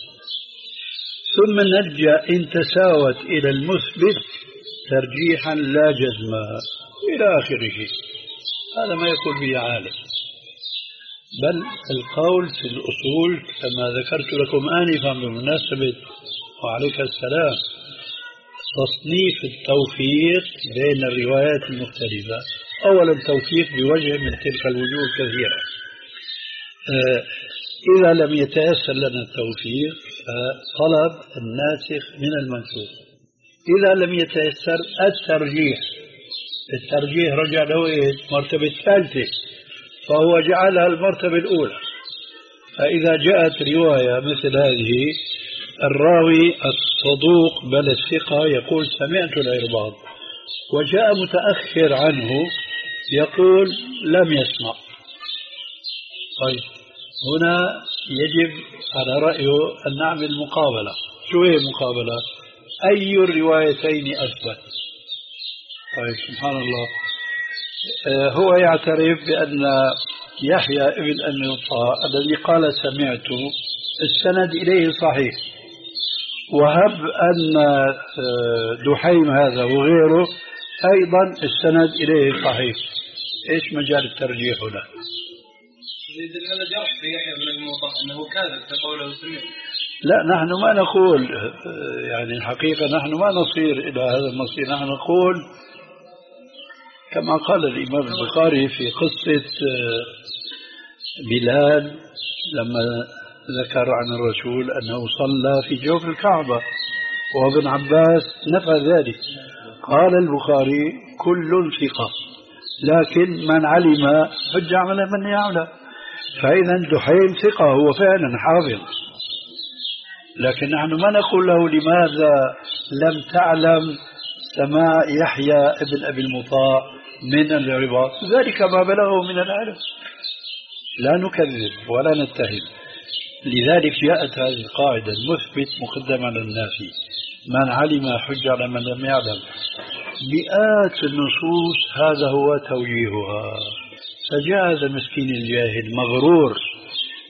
ثم نرجع إن تساوت إلى المثبت ترجيحا لا جزما إلى آخره. هذا ما يقول به عالم، بل القول في الأصول كما ذكرت لكم آنفا بمناسبة وعليك السلام تصنيف التوفيق بين الروايات المختلفة. أولا توفيق بوجه من تلك الوجوه الكثيرة، إذا لم يتيسر لنا التوفيق فطلب الناسخ من المنسوخ، إذا لم يتيسر الترجيح. الترجيح رجع له المرتبة الثالثة، فهو جعلها المرتبة الأولى. فإذا جاءت رواية مثل هذه الراوي الصدوق بل الثقة يقول سمعت العرباض، وجاء متأخر عنه يقول لم يسمع، طيب هنا يجب على رأيه أن نعمل مقابلة. شو هي المقابلة؟ أي الروايتين أثبت؟ طيب سبحان الله، هو يعترف بأن يحيى ابن أبي الطاء الذي قال سمعت السند إليه صحيح، وهب أن دحيم هذا وغيره أيضا السند إليه صحيح. إيش مجال الترجيح هنا؟ يدل على جرح في يحيى بن الموطأ أنه كاذب في قوله سمعت. لا نحن ما نقول، يعني الحقيقة نحن ما نصير إلى هذا المصير. نحن نقول كما قال الإمام البخاري في قصة بلال لما ذكر عن الرسول أنه صلى في جوف الكعبة، وابن عباس نفى ذلك. قال البخاري كل ثقة، لكن من علم حج على من يعلم. فإذا دحيم ثقة، هو فعلا حافظ، لكن نحن ما نقول له لماذا لم تعلم سماع يحيى ابن أبي المطاع من العرباض، ذلك ما بلغه من العلم. لا نكذب ولا نتهم. لذلك جاءت هذه القاعدة المثبت مقدم على النافي، من علم حج على من لم يعلم. مئات النصوص هذا هو توجيهها. فجاء هذا المسكين الجاهل مغرور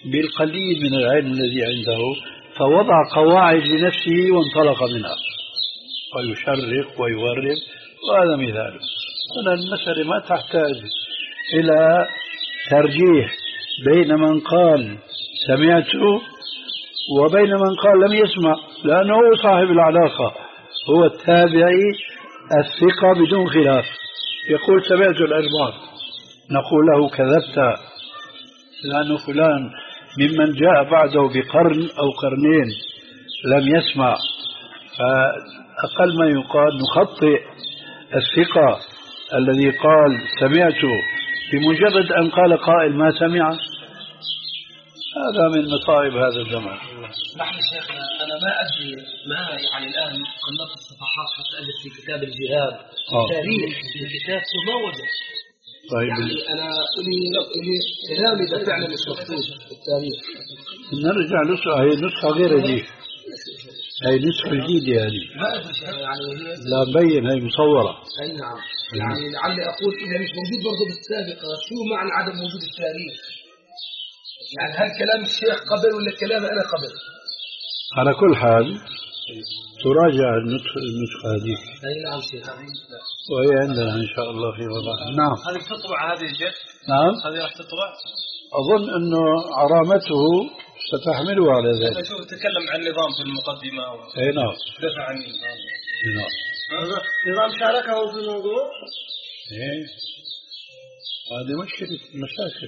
بالقليل من العلم الذي عنده، فوضع قواعد لنفسه وانطلق منها، ويشرق ويورب، وهذا مثال. هنا المسألة ما تحتاج إلى ترجيح بين من قال سمعت وبين من قال لم يسمع، لأنه هو صاحب العلاقة، هو التابعي الثقة بدون خلاف. يقول سمعت الأرباب، نقول له كذبت، لأنه فلان ممن جاء بعده بقرن أو قرنين لم يسمع، فأقل ما يقال نخطئ الثقة الذي قال سمعت بمجرد أن قال قائل ما سمع. هذا من مصائب هذا الزمان. نحن شيخنا أنا ما أدري ما يعني الآن قناة الصفحات حتى ألف في كتاب الجهاد تاريخ الكتاب ما وجد. طيب يعني أنا إلي إلي كلامي ده فعلا مش مكتوب في التاريخ. نرجع نسخة، هي نسخة غير دي، هي نسخة جديدة يعني. ما أدري يعني هي لا مبين، هي مصورة. أي نعم. يعني لعلي أقول إذا مش موجود برضه بالسابقة، شو معنى عدم وجود التاريخ؟ يعني هل كلام الشيخ قبل ولا كلام أنا قبل؟ على كل حال تراجع النسخة هذه. أي نعم شيخ. وهي عندنا إن شاء الله في وضعها. نعم. هذه تطبع هذه الجد؟ نعم. هذه راح تطبع؟ أظن أنه عرامته ستحمله على ذلك. أنا شوف تكلم عن النظام في المقدمة. أي نعم. دفع عن النظام. نعم. نظام شاركه في الموضوع؟ إيه. هذه مشكلة مشاكل.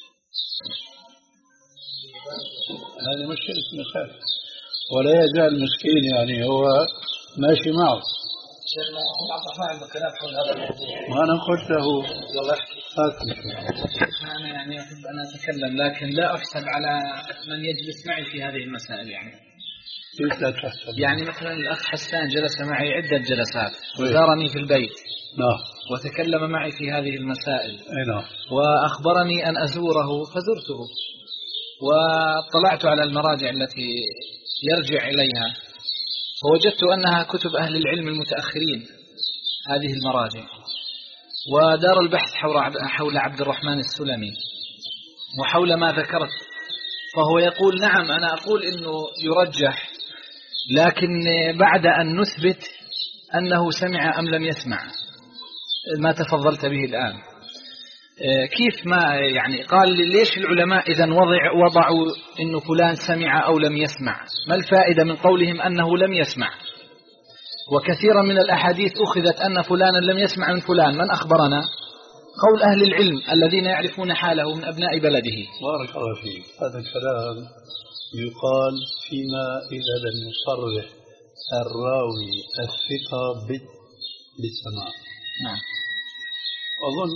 هذه مشكلة مشاكل. ولا يزال مسكين يعني هو ماشي معه. شيخنا أخونا عبد الرحمن عنده كلام حول هذا الموضوع. ما أنا قلت له يلا احكي. أنا يعني أحب أن أتكلم، لكن لا أحسب على من يجلس معي في هذه المسائل. يعني كيف لا تحسب؟ يعني مثلا الأخ حسان جلس معي عدة جلسات وزارني في البيت. نعم. وتكلم معي في هذه المسائل. أي نعم. وأخبرني أن أزوره فزرته، واطلعت على المراجع التي يرجع إليها، فوجدت أنها كتب أهل العلم المتأخرين هذه المراجع، ودار البحث حول عبد الرحمن السلمي وحول ما ذكرت. فهو يقول نعم أنا أقول إنه يرجح، لكن بعد أن نثبت أنه سمع أم لم يسمع، ما تفضلت به الآن. كيف ما يعني قال ليش العلماء إذا وضع وضعوا إنه فلان سمع أو لم يسمع؟ ما الفائدة من قولهم أنه لم يسمع؟ وكثيرا من الأحاديث أخذت أن فلانا لم يسمع من فلان. من أخبرنا؟ قول أهل العلم الذين يعرفون حاله من أبناء بلده. بارك الله فيك. هذا الكلام يقال فيما إذا لم يصرح الراوي الثقة بالسماع. نعم. أظن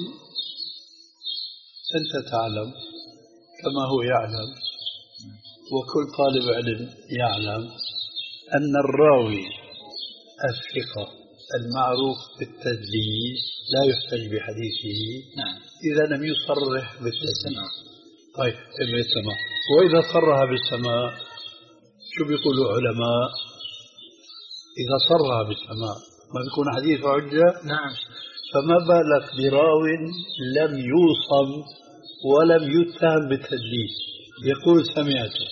أنت تعلم كما هو يعلم، وكل طالب علم يعلم أن الراوي الثقة المعروف بالتدليس لا يحتج بحديثه. نعم. إذا لم يصرح بالسماع. طيب بالسماع، وإذا صرح بالسماع شو بيقولوا علماء؟ إذا صرح بالسماع ما بيكون حديث حجة؟ نعم. فما بالك براو لم يوصم ولم يتهم بالتدليس يقول سمعته؟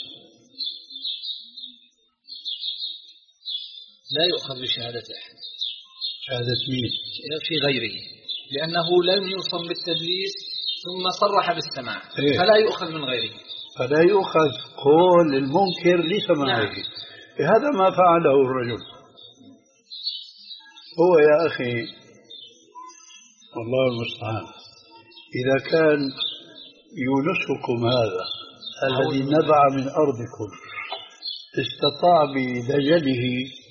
لا يؤخذ بشهادة أحد. شهادة مين؟ في غيره، لأنه لم يوصم بالتدليس ثم صرح بالسماع. إيه؟ فلا يؤخذ من غيره، فلا يؤخذ قول المنكر لسماعه. نعم. هذا ما فعله الرجل. هو يا أخي والله المستعان، إذا كان يونسكم هذا الذي نبع من أرضكم استطاع بدجله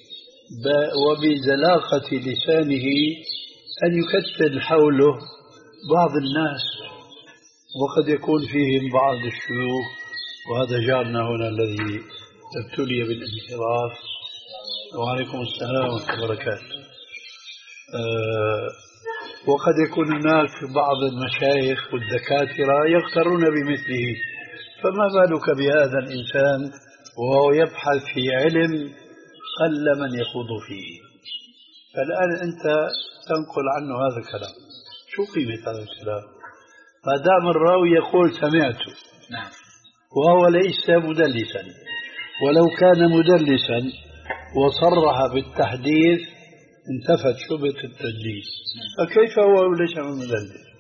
وبزلاقة لسانه أن يكتل حوله بعض الناس، وقد يكون فيهم بعض الشيوخ، وهذا جارنا هنا الذي ابتلي بالانحراف. وعليكم السلام ورحمة الله وبركاته. أه وقد يكون هناك بعض المشايخ والدكاترة يغترون بمثله، فما بالك بهذا الإنسان وهو يبحث في علم قل من يخوض فيه. فالآن أنت تنقل عنه هذا الكلام، شو قيمة هذا الكلام ما دام الراوي يقول سمعت؟ نعم. وهو ليس مدلسا، ولو كان مدلسا وصرح بالتحديث انتفت شبهة التدليس، فكيف هو ليس مدلس؟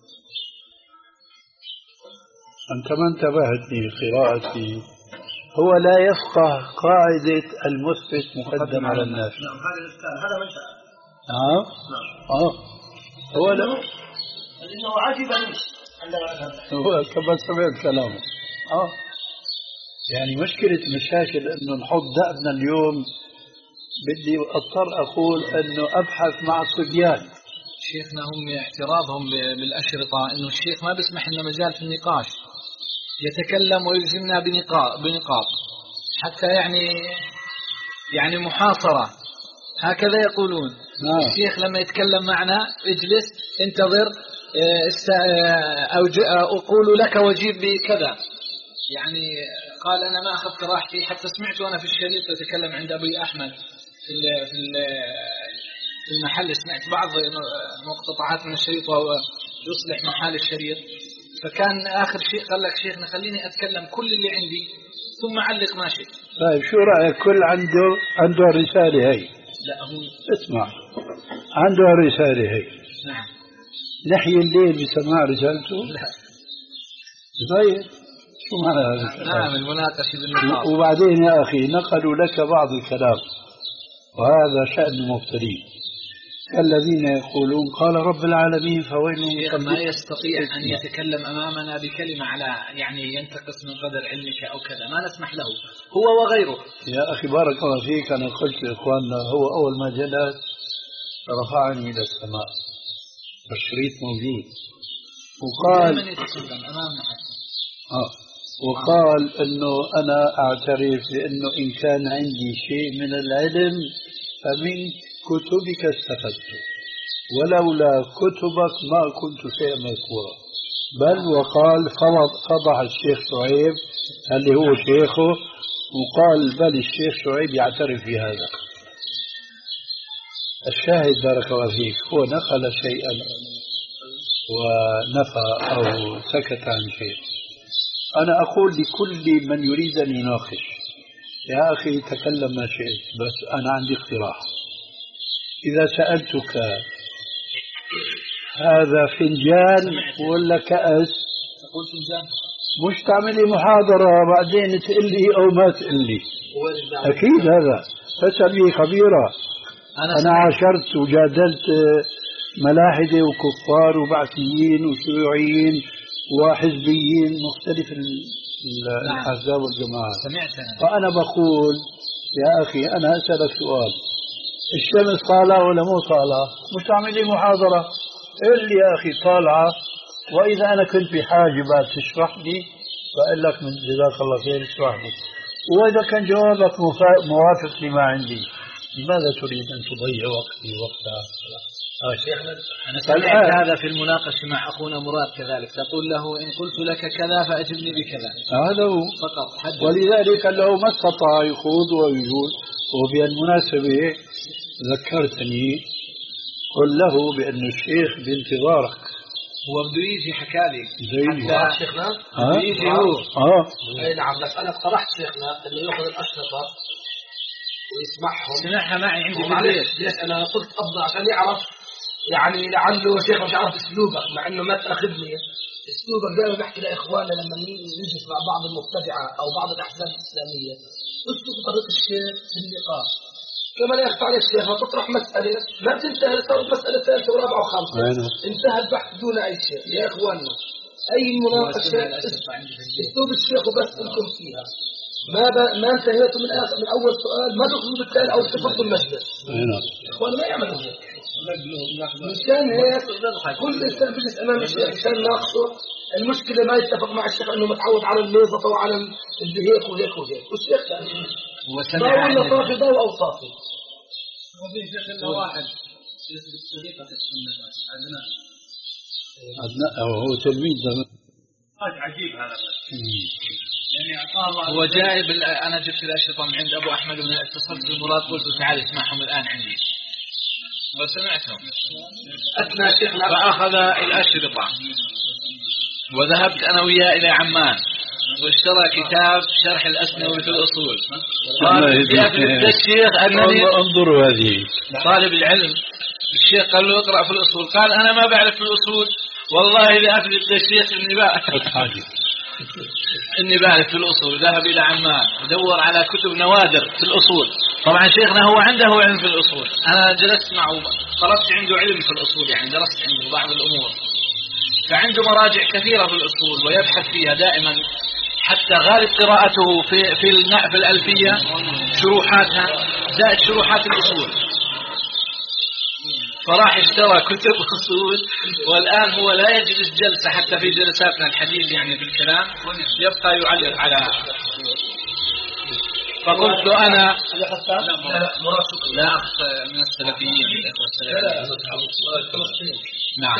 أنت ما انتبهت لقراءتي. هو لا يفقه قاعدة المثبت مقدم على الناس. نعم هذا الإشكال، هذا من شاء. آه نعم. آه هو لا لأنه عجب منه عندما ذهب. هو كما سمعت كلامه. آه يعني مشكلة مشاكل إنه نحط دأبنا اليوم. بدي أضطر أقول إنه أبحث مع الصبيان. شيخنا هم اعتراضهم بالأشرطة إنه الشيخ ما بيسمح لنا مجال في النقاش، يتكلم ويلزمنا بنقاط بنقاط حتى يعني يعني محاصرة هكذا يقولون. آه. الشيخ لما يتكلم معنا اجلس انتظر أو أقول لك وجيب بكذا، يعني قال أنا ما أخذت راحتي حتى سمعت وأنا في الشريط يتكلم عند أبي أحمد في في المحل، سمعت بعض مقتطعات من الشريط وهو يصلح من حال الشريط، فكان آخر شيء قال لك شيخنا خليني أتكلم كل اللي عندي ثم علق ما شئت. طيب شو رأيك؟ كل عنده عنده الرسالة هي. لا هو اسمع، عنده الرسالة هي. نعم. نحيي الليل بسماع رسالته. لا. طيب شو معنى هذا؟ نعم المناقشة بالنقاط. وبعدين يا أخي نقلوا لك بعض الكلام، وهذا شأن المفترين الذين يقولون قال رب العالمين فويل لمن ما يستطيع أن يتكلم أمامنا بكلمة على يعني ينتقص من قدر علمك أو كذا ما نسمح له هو وغيره. يا أخي بارك الله فيك، أنا قلت لإخواننا هو أول ما جلس رفعني إلى السماء، الشريط موجود، وقال من يتكلم أمامنا حتى آه وقال إنه أنا أعترف بأنه إن كان عندي شيء من العلم فمن كتبك استفدت، ولولا كتبك ما كنت شيئا مذكورا. بل وقال فضح الشيخ شعيب اللي هو شيخه، وقال بل الشيخ شعيب يعترف بهذا. الشاهد بارك الله فيك هو نقل شيئا ونفى أو سكت عن شيء. أنا أقول لكل من يريد أن يناقش يا أخي تكلم ما شئت، بس أنا عندي اقتراح. إذا سألتك هذا فنجان ولا كأس تقول فنجان، مش تعملي محاضرة بعدين تقول لي أو ما تقول لي. أكيد هذا فاسألي خبيرة. أنا, أنا عاشرت وجادلت ملاحدة وكفار وبعثيين وشيوعيين وحزبيين مختلف الأحزاب والجماعات. فأنا بقول يا أخي أنا أسألك سؤال، الشمس طالعة ولا مو طالعة؟ مش تعمل لي محاضرة، قل لي يا أخي طالعة، وإذا أنا كنت بحاجة بعد تشرح لي بقول لك من جزاك الله خير اشرح لي، وإذا كان جوابك موافق لما عندي لماذا تريد أن تضيع وقتي وقتها؟ آه شيخنا أنا سمعت هذا في المناقشة مع أخونا مراد كذلك، تقول له إن قلت لك كذا فأجبني بكذا، هذا هو فقط. ولذلك له ما استطاع يخوض ويجول. وبالمناسبة ذكرتني قل له بأن الشيخ بانتظارك، هو بده يجي حكالي حتى شيخنا بده يجي هو. اه اي نعم، بس انا اقترحت شيخنا انه ياخذ الاشرطه ويسمعهم. سمعها معي عندي بالليل. ليش انا قلت افضل عشان يعرف، يعني لعله شيخ مش عارف اسلوبك، مع انه ما تاخذني اسلوبك دائما بحكي لاخواننا لما نجلس مع بعض المبتدعه او بعض الاحزاب الاسلاميه، اسلوب طريق الشيخ في اللقاء كما لا يخفى على الشيخ، تطرح مساله ما تنتهي صارت مساله ثالثه ورابعه وخامسه، انتهى البحث دون اي شيء. يا اخواننا اي مناقشه اسلوب الشيخ وبس انتم فيها، ما ب... ما انتهيتوا من آخر من اول سؤال ما تخرجوا بالتالي او تفضوا المجلس. اخوان ما يعملوا هيك، مشان هيك كل انسان بيجلس امام الشيخ عشان ناقشه المشكله ما يتفق مع الشيخ انه متعود على الميزه او على اللي هيك وهيك وهيك، والشيخ هو سمع ولا طافي ضوء او طافي. وفي شيخنا واحد يثبت طريقه السنه عدنان عدنان هو تلميذ حاجه عجيب هذا. يعني اعطاه الله هو جايب. انا جبت الاشرطه من عند ابو احمد ومن اتصلت بالمراد قلت له تعال اسمعهم الان عندي وسمعتهم. اثنى شيخنا فاخذ الاشرطه وذهبت انا وياه الى عمان واشترى كتاب شرح الأسنوي في الأصول. قال يا الشيخ أنني انظروا هذه طالب العلم، الشيخ قال له اقرأ في الأصول، قال أنا ما بعرف في الأصول، والله لأفلت الشيخ إني بعرف إني بعرف في الأصول. ذهب إلى عمان ودور على كتب نوادر في الأصول. طبعا شيخنا هو عنده علم في الأصول، أنا جلست معه طلبت عنده علم في الأصول، يعني درست عنده بعض الأمور، فعنده مراجع كثيرة في الأصول ويبحث فيها دائما، حتى غالب قراءته في في في الألفية شروحاتها زائد شروحات الأصول. فراح اشترى كتب أصول، والآن هو لا يجلس جلسة حتى في جلساتنا الحديث يعني في الكلام يبقى يعلق على. فقلت أنا لا أخ من السلفيين الإخوة السلفيين. نعم.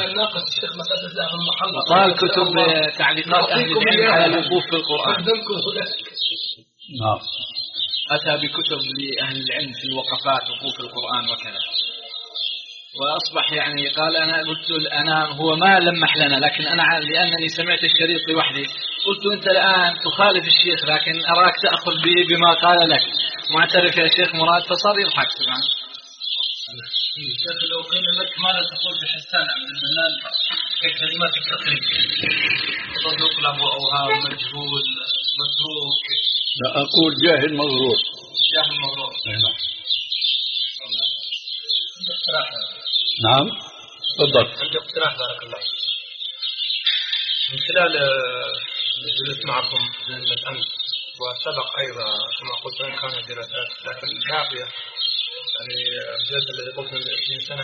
وقال كتب تعليقات أهل العلم على الوقوف في القرآن. نعم. أتى بكتب لأهل العلم في الوقفات وقوف القرآن وكذا. وأصبح يعني قال أنا قلت له أنا هو ما لمح لنا، لكن أنا لأنني سمعت الشريط لوحدي قلت أنت الآن تخالف الشيخ، لكن أراك تأخذ به بما قال لك، معترف يا شيخ مراد. فصار يضحك طبعا. شيخ لو قيل لك ماذا تقول في حسان عبد المنان ككلمات التقريب؟ تصدق له أوهام مجهول متروك. لا أقول جاهل مغرور. جاهل مغرور. نعم. نعم تفضل. عندي اقتراح بارك الله. من خلال الجلوس معكم من الأمس وسبق أيضا كما قلت أن كانت دراسات، لكن باقية يعني الجلسة الذي قلت من عشرين سنة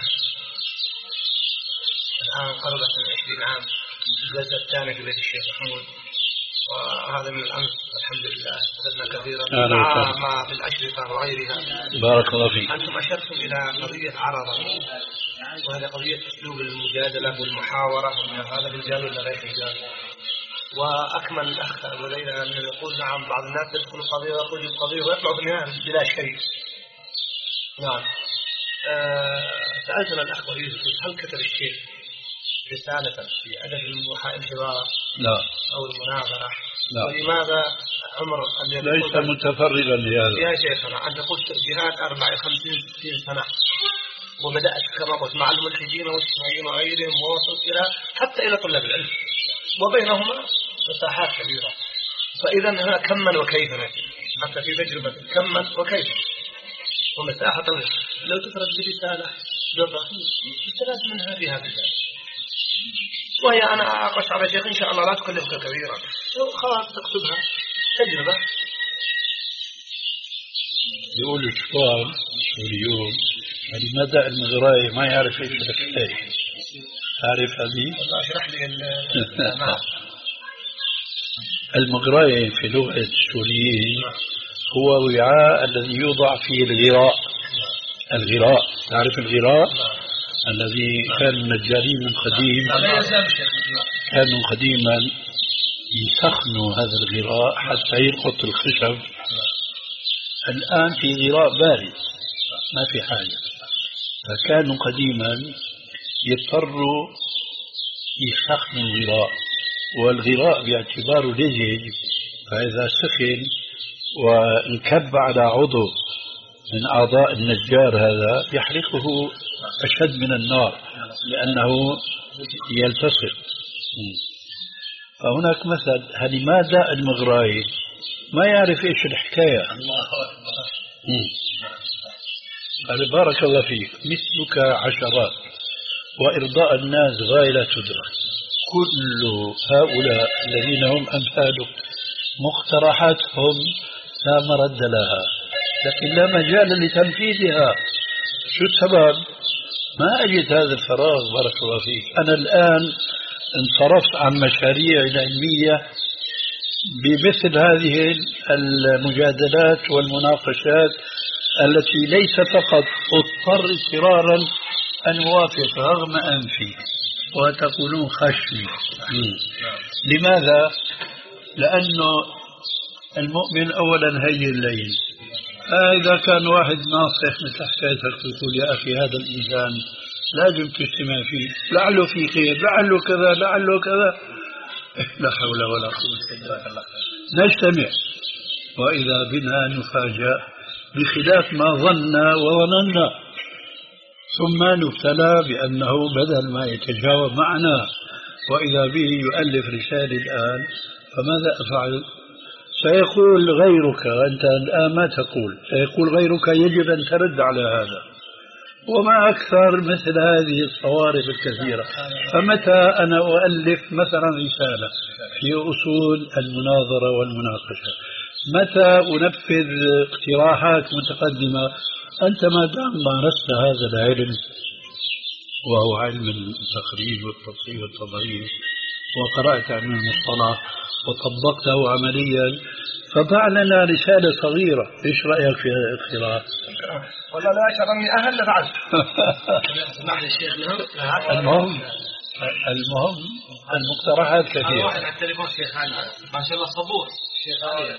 الآن قربت من عشرين عام، الجلسة الثانية في بيت الشيخ محمود، وهذا من الأمس الحمد لله استفدنا كثيرا مع ما في الأشرطة وغيرها. بارك الله فيك. أنتم أشرتم إلى قضية عرضة، وهذه قضية أسلوب المجادلة والمحاورة، هذا رجال ولا غير رجال. وأكمل الأخ أبو ليلى أنه يقول نعم بعض الناس يدخل القضية ويخرج القضية ويطلع في النهاية بلا شيء. نعم. أه سألتنا الأخ وليد هل كتب الشيخ رسالة في أدب الحوار لا أو المناظرة؟ لا. ولماذا عمر أن ليس متفرغا لهذا يا شيخنا؟ أنت قلت جهاد أربع خمسين ستين سنة، وبدأت كما قلت مع الملحدين والشيوعيين وغيرهم، ووصلت إلى حتى إلى طلاب العلم، وبينهما مساحات كبيرة. فإذا هنا كما وكيف حتى في تجربة كما وكيف ومساحة طويلة. لو تفرد برسالة جرة ثلاث منها في هذا الجانب، وهي أنا أقص على شيخ إن شاء الله لا تكلفك كبيرا، خلاص تكتبها تجربة. يقول الشوام اليوم لماذا المغراي ما يعرف ايش الحكاية؟ تعرف هذه؟ والله اشرح لي. المغراي في لغة السوريين هو وعاء الذي يوضع فيه الغراء. الغراء تعرف الغراء الذي كان النجارين من قديم كانوا قديما يسخنوا هذا الغراء حتى يلقط الخشب. الآن في غراء بارد ما في حاجة، فكانوا قديما يضطروا يسخنوا الغراء، والغراء باعتباره لزج، فإذا سخن وانكب على عضو من أعضاء النجار هذا يحرقه أشد من النار لأنه يلتصق. فهناك مثل لماذا المغراي ما يعرف إيش الحكاية؟ قال بارك الله فيك مثلك عشرات وإرضاء الناس غاية لا تدرك. كل هؤلاء الذين هم أمثالك مقترحاتهم لا مرد لها، لكن لا مجال لتنفيذها. شو السبب؟ ما أجد هذا الفراغ. بارك الله فيك. أنا الآن انصرفت عن مشاريع العلمية بمثل هذه المجادلات والمناقشات التي ليس فقط اضطر اضطرارا أن أوافق رغم أنفي وتقولون خشمي. لماذا؟ لأنه المؤمن أولا هي الليل. إذا كان واحد ناصح مثل حكايتك تقول يا أخي هذا الإنسان لازم تجتمع فيه، لعله في خير، لعله كذا، لعله كذا، لا حول ولا قوة إلا بالله. نجتمع وإذا بنا نفاجأ بخلاف ما ظننا وظننا، ثم نبتلى بأنه بدل ما يتجاوب معنا وإذا به يؤلف رسالة الآن، فماذا أفعل؟ سيقول غيرك، أنت الآن ما تقول، سيقول غيرك يجب أن ترد على هذا، وما أكثر مثل هذه الصوارف الكثيرة. فمتى أنا أؤلف مثلا رسالة في أصول المناظرة والمناقشة، متى أنفذ اقتراحات متقدمة؟ أنت ما دام مارست هذا العلم وهو علم التخريج والتصحيح والتضعيف وقرأت علم المصطلح وطبقته عمليا، فضع لنا رسالة صغيرة. إيش رأيك في هذا الاقتراح؟ ولا لا أشعر أني أهل لفعل. المهم المهم المقترحات كثيرة. واحد على التليفون شيخ علي ما شاء الله صبور شيخ علي.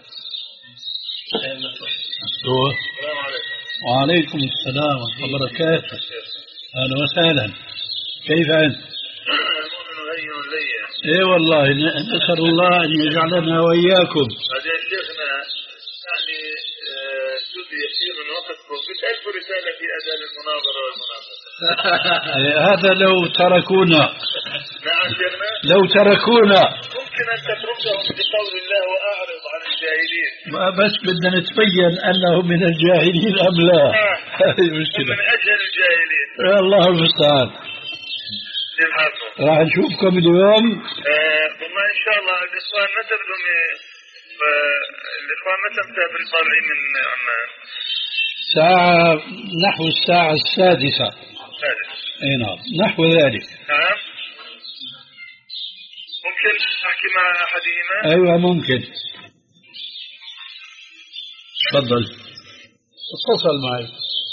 وعليكم السلام ورحمة الله وبركاته. أهلا وسهلا. كيف أنت؟ اي والله نسأل الله أن يجعلنا وإياكم. بعدين شيخنا يعني جزء يسير من وقتكم بتألفوا رسالة في أذان المناظرة والمناقشة. هذا لو تركونا. نعم شيخنا. لو تركونا. ممكن أن تتركهم بقول الله وأعرض عن الجاهلين. بس بدنا نتبين أنهم من الجاهلين أم لا. هذه مشكلة. من أجل الجاهلين. الله المستعان. راح نشوفكم اليوم. آه والله إن شاء الله الإخوان متى بدهم الإخوان متى مسافر طالعين من عمان؟ ساعة نحو الساعة السادسة. السادسة. أي نعم نحو ذلك. نعم. ممكن أحكي مع أحدهما؟ أيوة ممكن. تفضل. اتصل معي.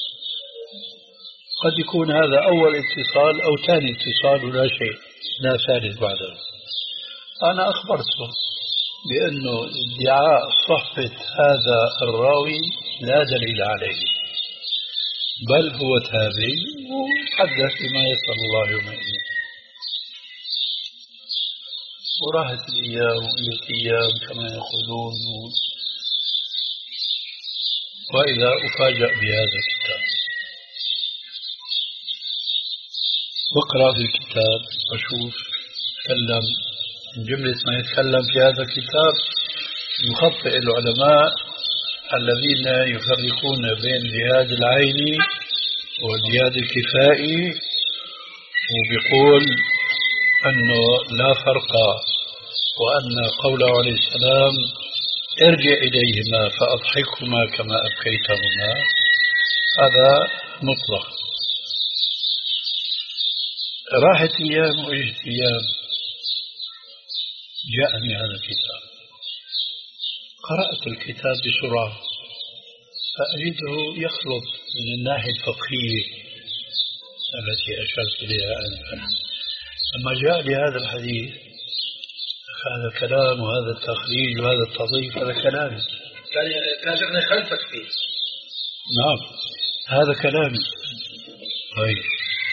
قد يكون هذا أول اتصال أو ثاني اتصال ولا شيء، لا ثالث بعده. أنا أخبرته بأنه ادعاء صحة هذا الراوي لا دليل عليه، بل هو تابعي وحدث بما يسر الله يومئذ. وراحت الأيام والأيام كما يقولون، وإذا أفاجأ بهذا الكتاب واقرأ في الكتاب وشوف تكلم من جملة ما يتكلم في هذا الكتاب يخطئ العلماء الذين يفرقون بين جهاد العين والجهاد الكفائي، وبيقول أنه لا فرق، وأن قوله عليه السلام ارجع إليهما فأضحكهما كما أبكيتهما هذا مطلق. راحت أيام وإجت أيام جاءني هذا الكتاب، قرأت الكتاب بسرعة فأجده يخلط من الناحية الفقهية التي أشرت إليها آنفا. لما جاء لي هذا الحديث، هذا الكلام وهذا التخريج وهذا التضييف هذا كلامي، كان شيخنا خلفك فيه. نعم هذا كلامي. طيب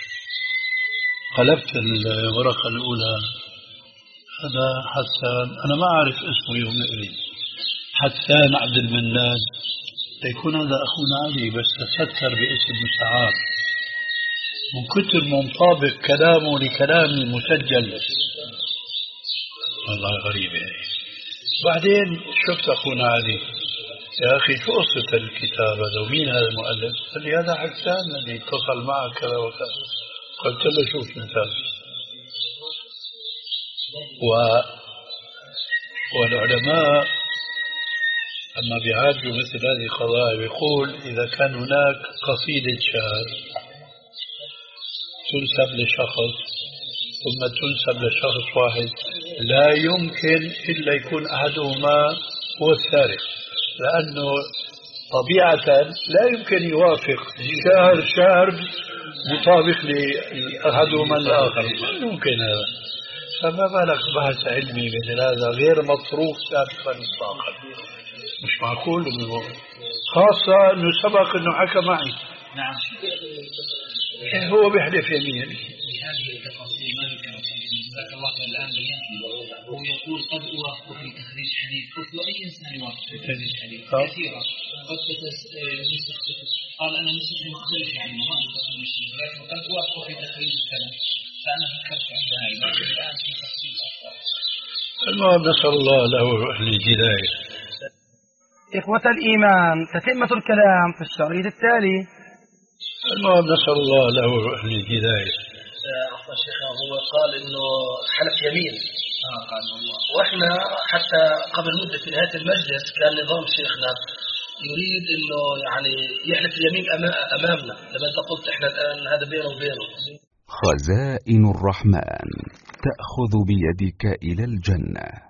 قلبت الورقة الأولى، هذا حسان، أنا ما أعرف اسمه يومئذ، حسان عبد المنان، يكون هذا أخونا علي بس تستر باسم مستعار، من كتر منطابق كلامه لكلامي مسجل. والله غريبة هي. بعدين شفت أخونا علي، يا أخي شو قصة الكتاب هذا ومين هذا المؤلف؟ قال لي هذا حسان الذي اتصل معك كذا وكذا. قلت له شوف مثال. و... والعلماء أما بيعالجوا مثل هذه القضايا يقول إذا كان هناك قصيدة شعر تنسب لشخص ثم تنسب لشخص واحد، لا يمكن إلا يكون أحدهما هو السارق، لأنه طبيعة لا يمكن يوافق شاعر شاعر مطابق لأحدهما الآخر، ما يمكن هذا. فما بالك بحث علمي مثل هذا غير مطروح سابقا إطلاقا، مش معقول إنه، خاصة إنه سبق إنه حكى معي. نعم. هو بيحلف يمين. ذاك الله الآن بينتهي هو يقول قد أوافق في تخريج حديث، قلت له أي إنسان يوافق في تخريج حديث كثيرا، قد نسخ قال أنا نسخ مختلف يعني ما أقدر أمشي، ولكن قد أوافق في تخريج الكلام، فأنا فكرت عند هاي الآن في تفصيل أكثر. المهم نسأل الله له الهداية. إخوة الإيمان، تتمة الكلام في الشريط التالي. المهم نسأل الله له الهداية. أخوة الشيخ هو قال إنه حلف يمين آه قال الله، وإحنا حتى قبل مدة في نهاية المجلس كان نظام شيخنا يريد إنه يعني يحلف اليمين أمامنا، لما أنت قلت إحنا الآن هذا بينه وبينه. خزائن الرحمن تأخذ بيدك إلى الجنة.